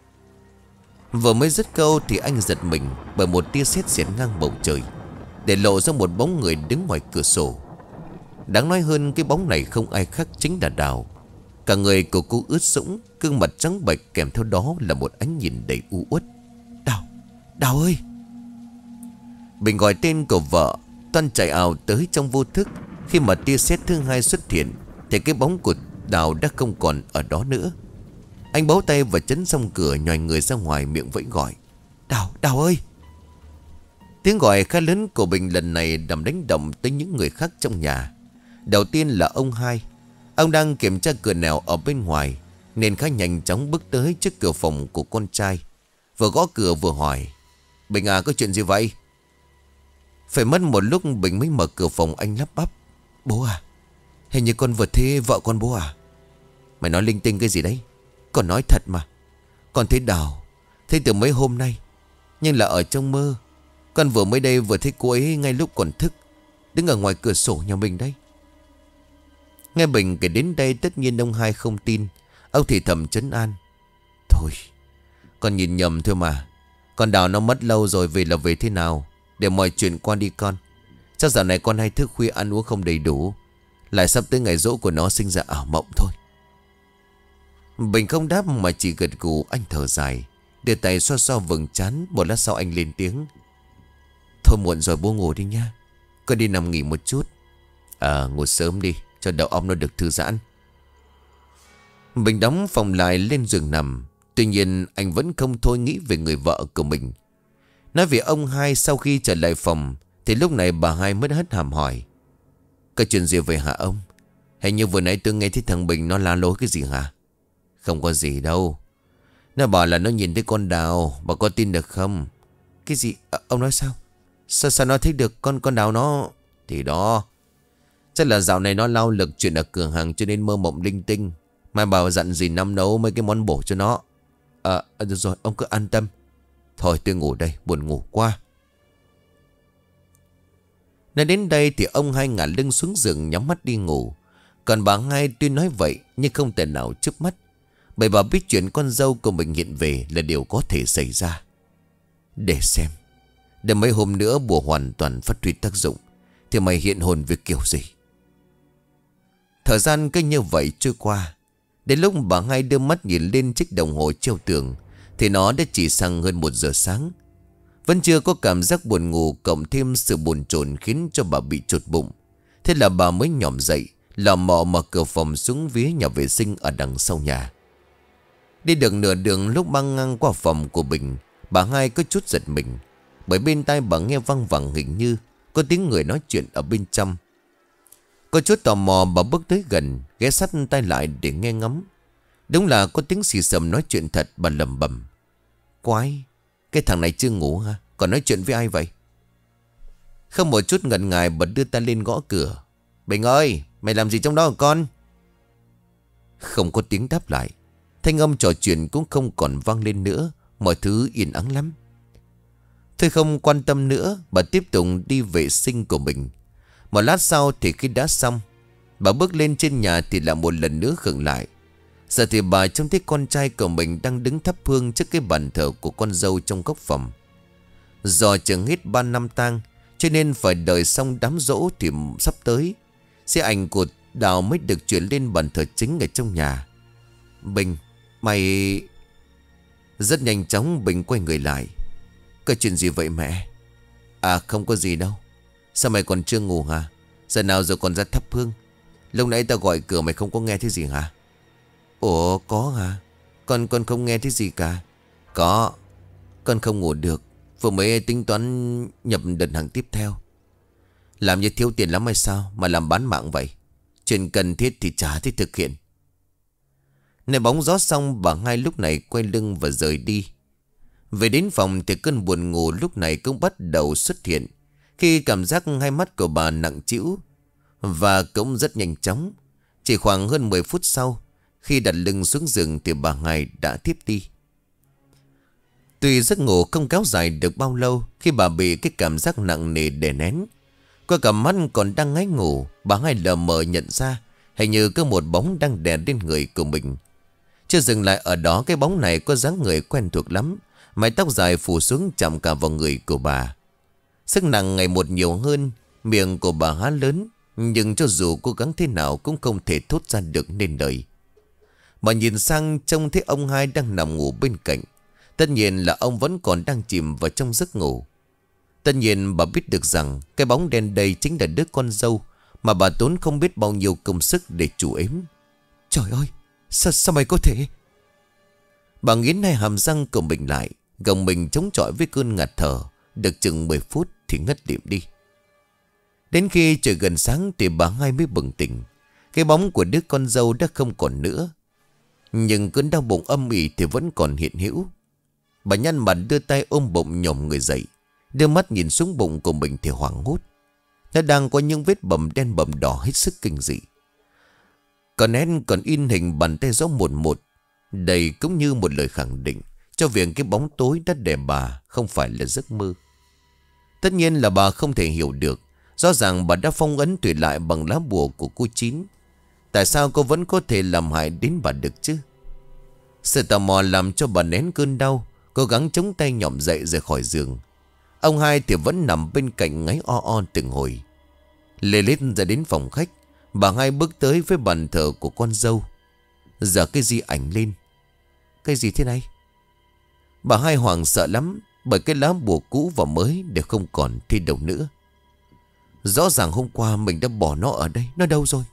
Vừa mới dứt câu thì anh giật mình bởi một tia sét xẹt ngang bầu trời, để lộ ra một bóng người đứng ngoài cửa sổ. Đáng nói hơn, cái bóng này không ai khác chính là Đào. Cả người của cô ướt sũng, gương mặt trắng bệch, kèm theo đó là một ánh nhìn đầy u uất. Đào, Đào ơi. Bình gọi tên của vợ, toan chạy ào tới trong vô thức. Khi mà tia sét thứ hai xuất hiện thì cái bóng của Đào đã không còn ở đó nữa. Anh bấu tay và chấn xong cửa, nhòi người ra ngoài, miệng vẫy gọi. Đào, Đào ơi. Tiếng gọi khá lớn của Bình lần này đầm đánh động tới những người khác trong nhà. Đầu tiên là ông hai. Ông đang kiểm tra cửa nẻo ở bên ngoài, nên khá nhanh chóng bước tới trước cửa phòng của con trai, vừa gõ cửa vừa hỏi. Bình à, có chuyện gì vậy? Phải mất một lúc Bình mới mở cửa phòng. Anh lắp bắp. Bố à, hình như con vừa thấy vợ con bố à? Mày nói linh tinh cái gì đấy? Con nói thật mà. Con thấy Đào, thấy từ mấy hôm nay, nhưng là ở trong mơ. Con vừa mới đây vừa thấy cô ấy ngay lúc còn thức, đứng ở ngoài cửa sổ nhà mình đây. Nghe Bình kể đến đây, tất nhiên ông hai không tin. Ông thì thầm trấn an. Thôi, con nhìn nhầm thôi mà. Con Đào nó mất lâu rồi, về là về thế nào, để mọi chuyện qua đi con. Chắc dạo này con hay thức khuya, ăn uống không đầy đủ, lại sắp tới ngày giỗ của nó sinh ra ảo mộng thôi. Bình không đáp mà chỉ gật gù. Anh thở dài, đưa tay xoa xoa vầng trán. Một lát sau anh lên tiếng. Thôi muộn rồi, bố ngủ đi nha. Con đi nằm nghỉ một chút. À, ngủ sớm đi cho đầu óc nó được thư giãn. Bình đóng phòng lại, lên giường nằm. Tuy nhiên anh vẫn không thôi nghĩ về người vợ của mình. Nói về ông hai, sau khi trở lại phòng thì lúc này bà hai mất hết hàm hỏi. Có chuyện gì vậy hả ông? Hình như vừa nãy tôi nghe thấy thằng Bình nó la lối cái gì hả? Không có gì đâu. Nó bảo là nó nhìn thấy con Đào. Bà có tin được không? Cái gì? À, ông nói sao? Sao sao nó thấy được con con Đào nó? Thì đó, chắc là dạo này nó lao lực chuyện ở cửa hàng cho nên mơ mộng linh tinh. Mai bảo dặn gì năm nấu mấy cái món bổ cho nó. À, được rồi, ông cứ an tâm. Thôi tôi ngủ đây, buồn ngủ quá. Nói đến đây thì ông hai ngả lưng xuống giường, nhắm mắt đi ngủ. Còn bà hai tuy nói vậy nhưng không thể nào chớp mắt, bởi bà biết chuyện con dâu của mình hiện về là điều có thể xảy ra. Để xem, để mấy hôm nữa bùa hoàn toàn phát huy tác dụng thì mày hiện hồn về kiểu gì. Thời gian cứ như vậy trôi qua. Đến lúc bà Hai đưa mắt nhìn lên chiếc đồng hồ treo tường thì nó đã chỉ sang hơn một giờ sáng. Vẫn chưa có cảm giác buồn ngủ, cộng thêm sự bồn chồn khiến cho bà bị chột bụng. Thế là bà mới nhòm dậy, lò mò mở cửa phòng xuống vía nhà vệ sinh ở đằng sau nhà. Đi được nửa đường, lúc băng ngang qua phòng của Bình, bà Hai có chút giật mình, bởi bên tai bà nghe văng vẳng hình như có tiếng người nói chuyện ở bên trong. Có chút tò mò, bà bước tới gần, ghé sát tai lại để nghe ngắm. Đúng là có tiếng xì xầm nói chuyện thật. Bà lẩm bẩm: Quái, cái thằng này chưa ngủ hả? Còn nói chuyện với ai vậy? Không một chút ngần ngại, bà đưa tay lên gõ cửa. Bình ơi, mày làm gì trong đó hả con? Không có tiếng đáp lại. Thanh âm trò chuyện cũng không còn vang lên nữa. Mọi thứ yên ắng lắm. Thôi không quan tâm nữa, bà tiếp tục đi vệ sinh của mình. Một lát sau thì khi đã xong, bà bước lên trên nhà thì lại một lần nữa khựng lại. Giờ thì bà trông thấy con trai của mình đang đứng thắp hương trước cái bàn thờ của con dâu trong góc phòng. Do chừng hết ba năm tang, cho nên phải đợi xong đám giỗ thì sắp tới, xe ảnh của Đào mới được chuyển lên bàn thờ chính ở trong nhà. Bình, mày... Rất nhanh chóng Bình quay người lại. Có chuyện gì vậy mẹ? À không có gì đâu. Sao mày còn chưa ngủ hả? Giờ nào rồi còn ra thắp hương? Lúc nãy tao gọi cửa mày không có nghe thấy gì hả? Ủa có hả? Con con không nghe thấy gì cả. Có. Con không ngủ được, vừa mới tính toán nhập đợt hàng tiếp theo. Làm như thiếu tiền lắm hay sao mà làm bán mạng vậy? Chuyện cần thiết thì chả thấy thực hiện. Ném bóng gió xong, bà Hai lúc này quay lưng và rời đi. Về đến phòng thì cơn buồn ngủ lúc này cũng bắt đầu xuất hiện, khi cảm giác hai mắt của bà nặng trĩu. Và cũng rất nhanh chóng. Chỉ khoảng hơn mười phút sau, khi đặt lưng xuống giường thì bà Hai đã thiếp đi. Tuy giấc ngủ không kéo dài được bao lâu, khi bà bị cái cảm giác nặng nề đè nén, qua cả mắt còn đang ngáy ngủ, bà Hai lờ mờ nhận ra hình như có một bóng đang đè lên người của mình. Chưa dừng lại ở đó, cái bóng này có dáng người quen thuộc lắm. Mái tóc dài phủ xuống chạm cả vào người của bà. Sức nặng ngày một nhiều hơn. Miệng của bà há lớn, nhưng cho dù cố gắng thế nào cũng không thể thốt ra được nên lời. Bà nhìn sang trông thấy ông Hai đang nằm ngủ bên cạnh. Tất nhiên là ông vẫn còn đang chìm vào trong giấc ngủ. Tất nhiên bà biết được rằng cái bóng đen đây chính là đứa con dâu mà bà tốn không biết bao nhiêu công sức để chủ ếm. Trời ơi, sao, sao mày có thể? Bà nghiến hai hàm răng của mình lại, gồng mình chống chọi với cơn ngạt thở. Được chừng mười phút thì ngất liệm đi. Đến khi trời gần sáng thì bà Hai mới bừng tỉnh. Cái bóng của đứa con dâu đã không còn nữa, nhưng cơn đau bụng âm ỉ thì vẫn còn hiện hữu. Bà nhăn mặt đưa tay ôm bụng nhổm người dậy, đưa mắt nhìn xuống bụng của mình thì hoảng hốt. Nó đang có những vết bầm đen bầm đỏ hết sức kinh dị. Còn nét còn in hình bàn tay rõ một một. Đây cũng như một lời khẳng định cho việc cái bóng tối đã đè bà không phải là giấc mơ. Tất nhiên là bà không thể hiểu được. Rõ ràng bà đã phong ấn Thủy lại bằng lá bùa của cô Chín. Tại sao cô vẫn có thể làm hại đến bà được chứ? Sự tò mò làm cho bà nén cơn đau, cố gắng chống tay nhỏm dậy rời khỏi giường. Ông Hai thì vẫn nằm bên cạnh ngáy o o từng hồi. Lê lết ra đến phòng khách, bà Hai bước tới với bàn thờ của con dâu. Giờ cái di ảnh lên. Cái gì thế này? Bà Hai hoảng sợ lắm, bởi cái lá bùa cũ và mới đều không còn thi đâu nữa. Rõ ràng hôm qua mình đã bỏ nó ở đây. Nó đâu rồi?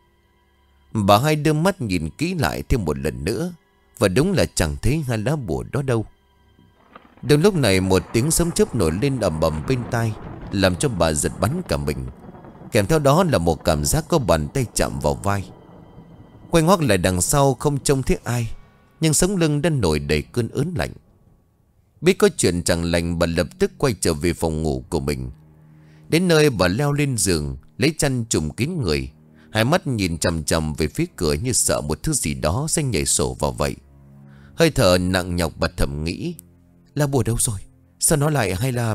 Bà Hai đưa mắt nhìn kỹ lại thêm một lần nữa, và đúng là chẳng thấy hai lá bùa đó đâu. Đúng lúc này một tiếng sấm chớp nổi lên ầm ầm bên tai, làm cho bà giật bắn cả mình. Kèm theo đó là một cảm giác có bàn tay chạm vào vai. Quay ngoắt lại đằng sau không trông thấy ai, nhưng sống lưng đã nổi đầy cơn ớn lạnh. Biết có chuyện chẳng lành, bà lập tức quay trở về phòng ngủ của mình. Đến nơi bà leo lên giường, lấy chăn trùm kín người, hai mắt nhìn chằm chằm về phía cửa như sợ một thứ gì đó sẽ nhảy sổ vào vậy. Hơi thở nặng nhọc bà thầm nghĩ, là bùa đâu rồi? Sao nó lại hay là...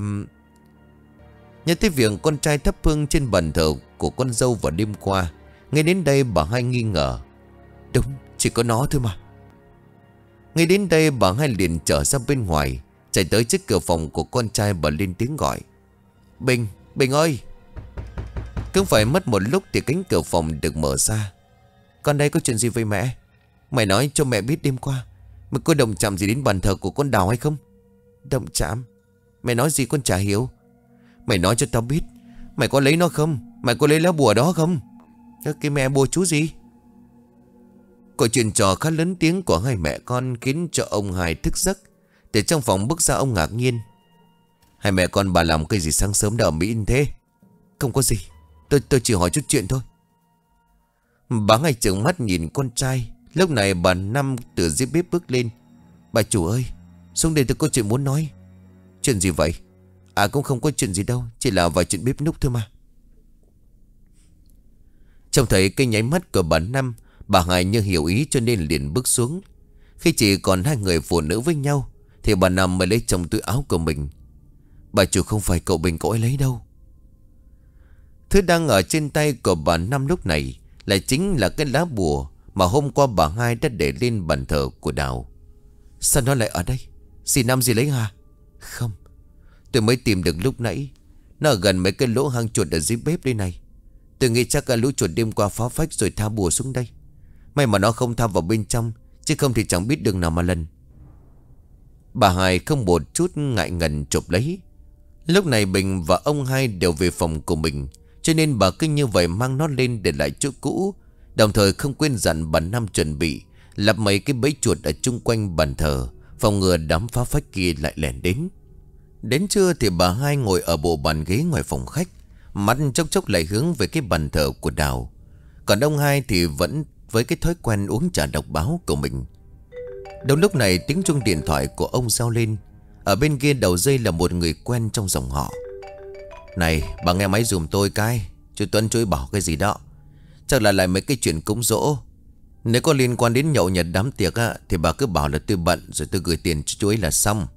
Nhớ tới việc con trai thắp hương trên bàn thờ của con dâu vào đêm qua, ngay đến đây bà Hai nghi ngờ. Đúng, chỉ có nó thôi mà. Ngay đến đây bà Hai liền trở ra bên ngoài, Chạy tới trước cửa phòng của con trai và lên tiếng gọi: Bình, Bình ơi. Cũng phải mất một lúc thì cánh cửa phòng được mở ra. Con đây có chuyện gì với mẹ? Mày nói cho mẹ biết đêm qua mày có động chạm gì đến bàn thờ của con Đào hay không? Động chạm? Mày nói gì con chả hiểu. Mày nói cho tao biết, mày có lấy nó không? Mày có lấy lá bùa đó không? Cái mẹ bùa chú gì? Câu chuyện trò khá lớn tiếng của hai mẹ con khiến cho ông Hai thức giấc. Từ trong phòng bước ra ông ngạc nhiên: Hai mẹ con bà làm cái gì sáng sớm đã ở Mỹ thế? Không có gì, Tôi tôi chỉ hỏi chút chuyện thôi. Bà Hai trợn mắt nhìn con trai. Lúc này bà Năm từ dưới bếp bước lên: Bà chủ ơi, xuống đây tôi có chuyện muốn nói. Chuyện gì vậy? À cũng không có chuyện gì đâu, chỉ là vài chuyện bếp núc thôi mà. Trông thấy cái nháy mắt của bà Năm, bà Hai như hiểu ý cho nên liền bước xuống. Khi chỉ còn hai người phụ nữ với nhau thì bà Năm mới lấy trong túi áo của mình: Bà chủ, không phải cậu Bình cậu ấy lấy đâu. Thứ đang ở trên tay của bà Năm lúc này lại chính là cái lá bùa mà hôm qua bà Hai đã để lên bàn thờ của Đào. Sao nó lại ở đây? Dì Năm gì lấy hả? Không, tôi mới tìm được lúc nãy. Nó ở gần mấy cái lỗ hang chuột ở dưới bếp đây này. Tôi nghĩ chắc cả lũ chuột đêm qua phá phách rồi tha bùa xuống đây. May mà nó không tha vào bên trong, chứ không thì chẳng biết đường nào mà lần. Bà Hai không một chút ngại ngần chụp lấy. Lúc này Bình và ông Hai đều về phòng của mình, cho nên bà cứ như vậy mang nó lên để lại chỗ cũ. Đồng thời không quên dặn bà Năm chuẩn bị lập mấy cái bẫy chuột ở chung quanh bàn thờ, phòng ngừa đám phá phách kia lại lẻn đến. Đến trưa thì bà Hai ngồi ở bộ bàn ghế ngoài phòng khách, mắt chốc chốc lại hướng về cái bàn thờ của Đào. Còn ông Hai thì vẫn với cái thói quen uống trà đọc báo của mình. Đúng lúc này tiếng chuông điện thoại của ông reo lên. Ở bên kia đầu dây là một người quen trong dòng họ. Này, bà nghe máy giùm tôi cái. Chú Tuấn chú ấy bảo cái gì đó. Chắc là lại mấy cái chuyện cúng dỗ. Nếu có liên quan đến nhậu nhật đám tiệc á, thì bà cứ bảo là tôi bận rồi tôi gửi tiền cho chú ấy là xong.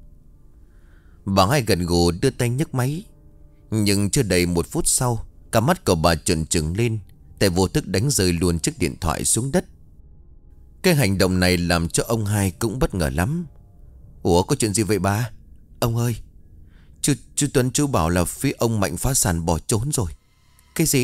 Bà Hai gần gù đưa tay nhấc máy. Nhưng chưa đầy một phút sau, cả mắt của bà trợn trừng lên, tại vô thức đánh rơi luôn chiếc điện thoại xuống đất. Cái hành động này làm cho ông Hai cũng bất ngờ lắm. Ủa, có chuyện gì vậy bà? Ông ơi, Chú, chú Tuấn chú bảo là phía ông Mạnh phá sản bỏ trốn rồi. Cái gì?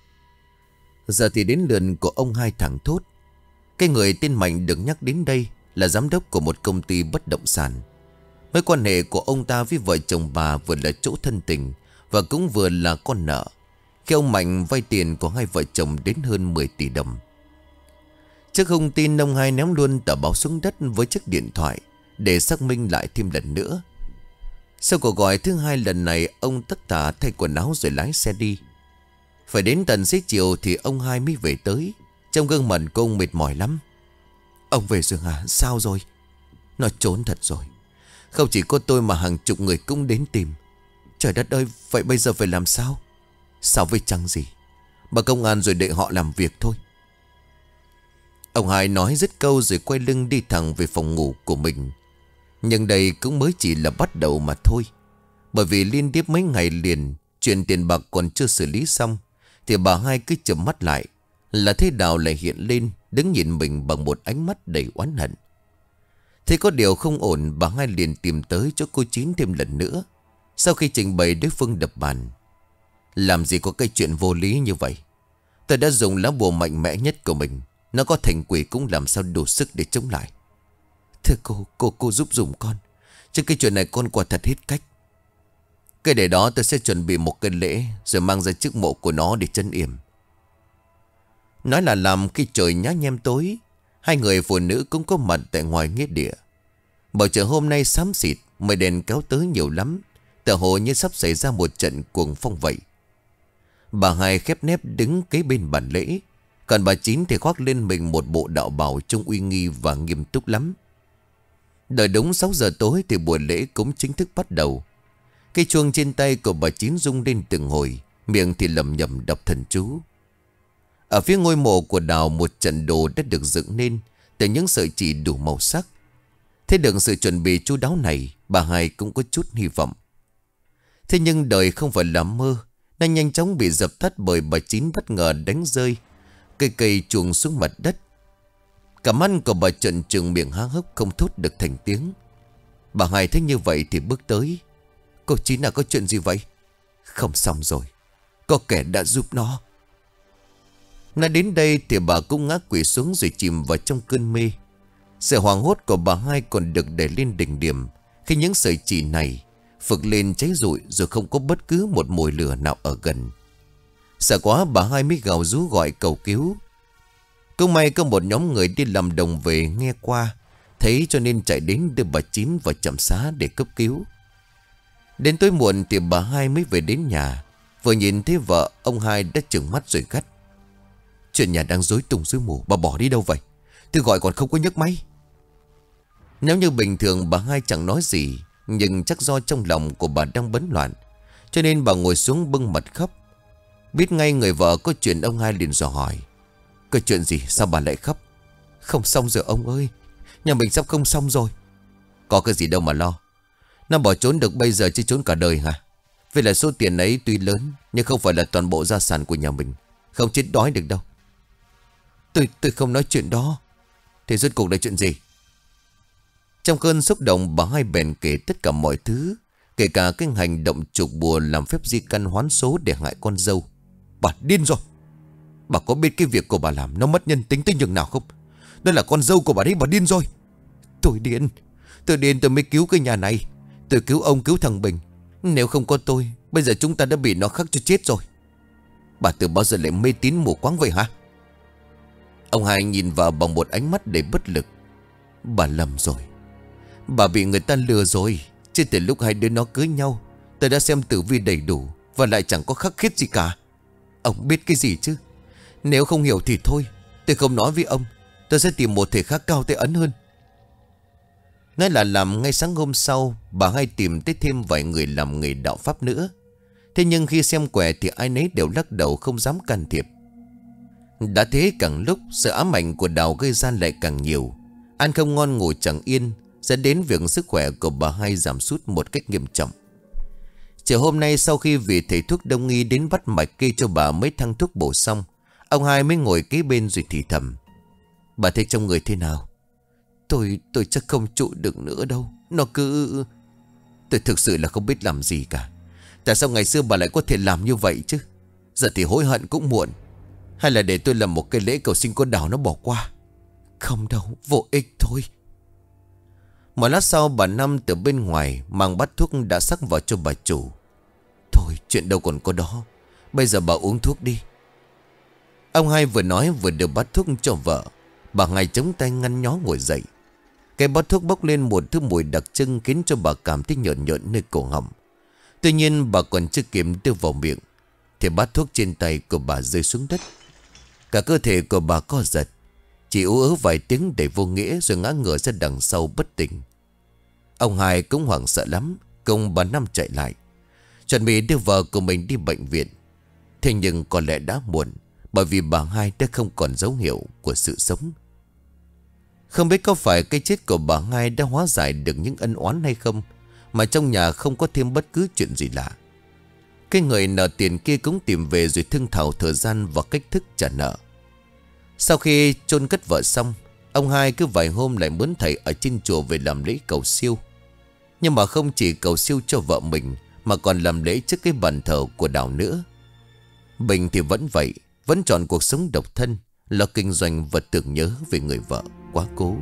Giờ thì đến lượt của ông Hai thẳng thốt. Cái người tên Mạnh được nhắc đến đây là giám đốc của một công ty bất động sản. Mối quan hệ của ông ta với vợ chồng bà vừa là chỗ thân tình và cũng vừa là con nợ, khi ông Mạnh vay tiền của hai vợ chồng đến hơn mười tỷ đồng. Trước thông tin, ông Hai ném luôn tờ báo xuống đất với chiếc điện thoại để xác minh lại thêm lần nữa. Sau cuộc gọi thứ hai lần này, ông tất tả thay quần áo rồi lái xe đi. Phải đến tận xế chiều thì ông Hai mới về tới. Trong gương mặt của ông mệt mỏi lắm. Ông về rồi hả? Sao rồi? Nó trốn thật rồi. Không chỉ có tôi mà hàng chục người cũng đến tìm. Trời đất ơi, vậy bây giờ phải làm sao? Sao với chăng gì? Bà công an rồi để họ làm việc thôi. Ông Hai nói dứt câu rồi quay lưng đi thẳng về phòng ngủ của mình. Nhưng đây cũng mới chỉ là bắt đầu mà thôi. Bởi vì liên tiếp mấy ngày liền chuyện tiền bạc còn chưa xử lý xong, thì bà Hai cứ chợp mắt lại là thấy Đào lại hiện lên, đứng nhìn mình bằng một ánh mắt đầy oán hận. Thế có điều không ổn, bà Hai liền tìm tới chỗ cô Chín thêm lần nữa. Sau khi trình bày, đối phương đập bàn. Làm gì có cái chuyện vô lý như vậy? Tôi đã dùng lá bùa mạnh mẽ nhất của mình. Nó có thành quỷ cũng làm sao đủ sức để chống lại. Thưa cô, cô cô giúp dùm con. Chứ cái chuyện này con quả thật hết cách. Cái để đó tôi sẽ chuẩn bị một cái lễ, rồi mang ra trước mộ của nó để trấn yểm. Nói là làm, khi trời nhá nhem tối, hai người phụ nữ cũng có mặt tại ngoài nghĩa địa. Bầu trời hôm nay xám xịt, mây đèn kéo tới nhiều lắm, tựa hồ như sắp xảy ra một trận cuồng phong vậy. Bà Hai khép nép đứng kế bên bàn lễ, còn bà Chín thì khoác lên mình một bộ đạo bào trông uy nghi và nghiêm túc lắm. Đợi đúng sáu giờ tối thì buổi lễ cũng chính thức bắt đầu. Cái chuông trên tay của bà Chín rung lên từng hồi, miệng thì lẩm nhẩm đọc thần chú. Ở phía ngôi mộ của Đào, một trận đồ đã được dựng nên từ những sợi chỉ đủ màu sắc. Thế được sự chuẩn bị chu đáo này, bà Hai cũng có chút hy vọng. Thế nhưng đời không phải là mơ, nó nhanh chóng bị dập tắt bởi bà Chín bất ngờ đánh rơi cây cây chuông xuống mặt đất. Cả mắt của bà trợn trừng, miệng há hốc không thốt được thành tiếng. Bà hai thấy như vậy thì bước tới. Cô Chín à, có chuyện gì vậy? Không xong rồi, có kẻ đã giúp nó. Nói đến đây thì bà cũng ngã quỵ xuống rồi chìm vào trong cơn mê. Sự hoảng hốt của bà hai còn được đẩy lên đỉnh điểm khi những sợi chỉ này phực lên cháy rụi rồi không có bất cứ một mồi lửa nào ở gần. Sợ quá bà hai mới gào rú gọi cầu cứu. Cũng may có một nhóm người đi làm đồng về nghe qua, thấy cho nên chạy đến đưa bà Chín vào trạm xá để cấp cứu. Đến tối muộn thì bà hai mới về đến nhà. Vừa nhìn thấy vợ, ông hai đã trừng mắt rồi gắt. Chuyện nhà đang rối tung rối mù, bà bỏ đi đâu vậy? Tôi gọi còn không có nhấc máy. Nếu như bình thường bà hai chẳng nói gì, nhưng chắc do trong lòng của bà đang bấn loạn, cho nên bà ngồi xuống bưng mặt khóc. Biết ngay người vợ có chuyện, ông hai liền dò hỏi. Có chuyện gì sao bà lại khóc? Không xong rồi ông ơi, nhà mình sắp không xong rồi. Có cái gì đâu mà lo. Nó bỏ trốn được bây giờ chứ trốn cả đời hả? Vì là số tiền ấy tuy lớn, nhưng không phải là toàn bộ gia sản của nhà mình. Không chết đói được đâu. Tôi tôi không nói chuyện đó. Thế rốt cuộc là chuyện gì? Trong cơn xúc động, bà hai bèn kể tất cả mọi thứ, kể cả cái hành động trục bùa làm phép di căn hoán số để hại con dâu. Bà điên rồi. Bà có biết cái việc của bà làm nó mất nhân tính tới nhường nào không? Đó là con dâu của bà đấy, bà điên rồi. Tôi điên. Tôi điên tôi mới cứu cái nhà này. Tôi cứu ông, cứu thằng Bình. Nếu không có tôi, bây giờ chúng ta đã bị nó khắc cho chết rồi. Bà từ bao giờ lại mê tín mù quáng vậy hả? Ông hai nhìn vào bằng một ánh mắt đầy bất lực. Bà lầm rồi. Bà bị người ta lừa rồi. Chứ từ lúc hai đứa nó cưới nhau, tôi đã xem tử vi đầy đủ, và lại chẳng có khắc khiết gì cả. Ông biết cái gì chứ? Nếu không hiểu thì thôi, tôi không nói với ông. Tôi sẽ tìm một thể khác cao tay ấn hơn. Ngay là làm ngay sáng hôm sau, bà hai tìm tới thêm vài người làm nghề đạo pháp nữa. Thế nhưng khi xem quẻ thì ai nấy đều lắc đầu không dám can thiệp. Đã thế càng lúc sự ám ảnh của Đào gây ra lại càng nhiều. Ăn không ngon ngủ chẳng yên, dẫn đến việc sức khỏe của bà hai giảm sút một cách nghiêm trọng. Chiều hôm nay sau khi vị thầy thuốc đông y đến bắt mạch kê cho bà mấy thang thuốc bổ xong, ông hai mới ngồi kế bên rồi thì thầm. Bà thấy trong người thế nào? Tôi, tôi chắc không trụ được nữa đâu. Nó cứ... Tôi thực sự là không biết làm gì cả. Tại sao ngày xưa bà lại có thể làm như vậy chứ? Giờ thì hối hận cũng muộn. Hay là để tôi làm một cái lễ cầu xin con Đào nó bỏ qua? Không đâu, vô ích thôi. Một lát sau bà Năm từ bên ngoài mang bát thuốc đã sắc vào cho bà chủ. Thôi chuyện đâu còn có đó. Bây giờ bà uống thuốc đi. Ông hai vừa nói vừa đưa bát thuốc cho vợ. Bà ngay chống tay ngăn nhó ngồi dậy. Cái bát thuốc bốc lên một thứ mùi đặc trưng khiến cho bà cảm thấy nhợn nhợn nơi cổ họng. Tuy nhiên bà còn chưa kịp đưa vào miệng thì bát thuốc trên tay của bà rơi xuống đất. Cả cơ thể của bà co giật, chỉ ú ớ vài tiếng để vô nghĩa rồi ngã ngửa ra đằng sau bất tỉnh. Ông hai cũng hoảng sợ lắm, cùng bà Năm chạy lại, chuẩn bị đưa vợ của mình đi bệnh viện. Thế nhưng có lẽ đã muộn, bởi vì bà hai đã không còn dấu hiệu của sự sống. Không biết có phải cái chết của bà hai đã hóa giải được những ân oán hay không, mà trong nhà không có thêm bất cứ chuyện gì lạ. Cái người nợ tiền kia cũng tìm về rồi thương thảo thời gian và cách thức trả nợ. Sau khi chôn cất vợ xong, ông hai cứ vài hôm lại mướn thầy ở trên chùa về làm lễ cầu siêu. Nhưng mà không chỉ cầu siêu cho vợ mình, mà còn làm lễ trước cái bàn thờ của Đào nữa. Bình thì vẫn vậy, vẫn chọn cuộc sống độc thân, lo kinh doanh và tưởng nhớ về người vợ quá cố.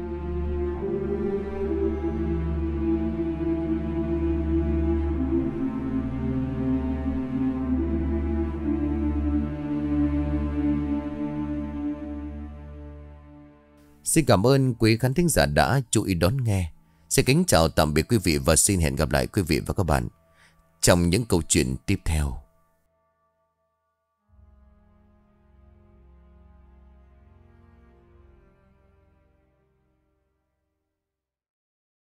Xin cảm ơn quý khán thính giả đã chú ý đón nghe. Xin kính chào tạm biệt quý vị và xin hẹn gặp lại quý vị và các bạn trong những câu chuyện tiếp theo.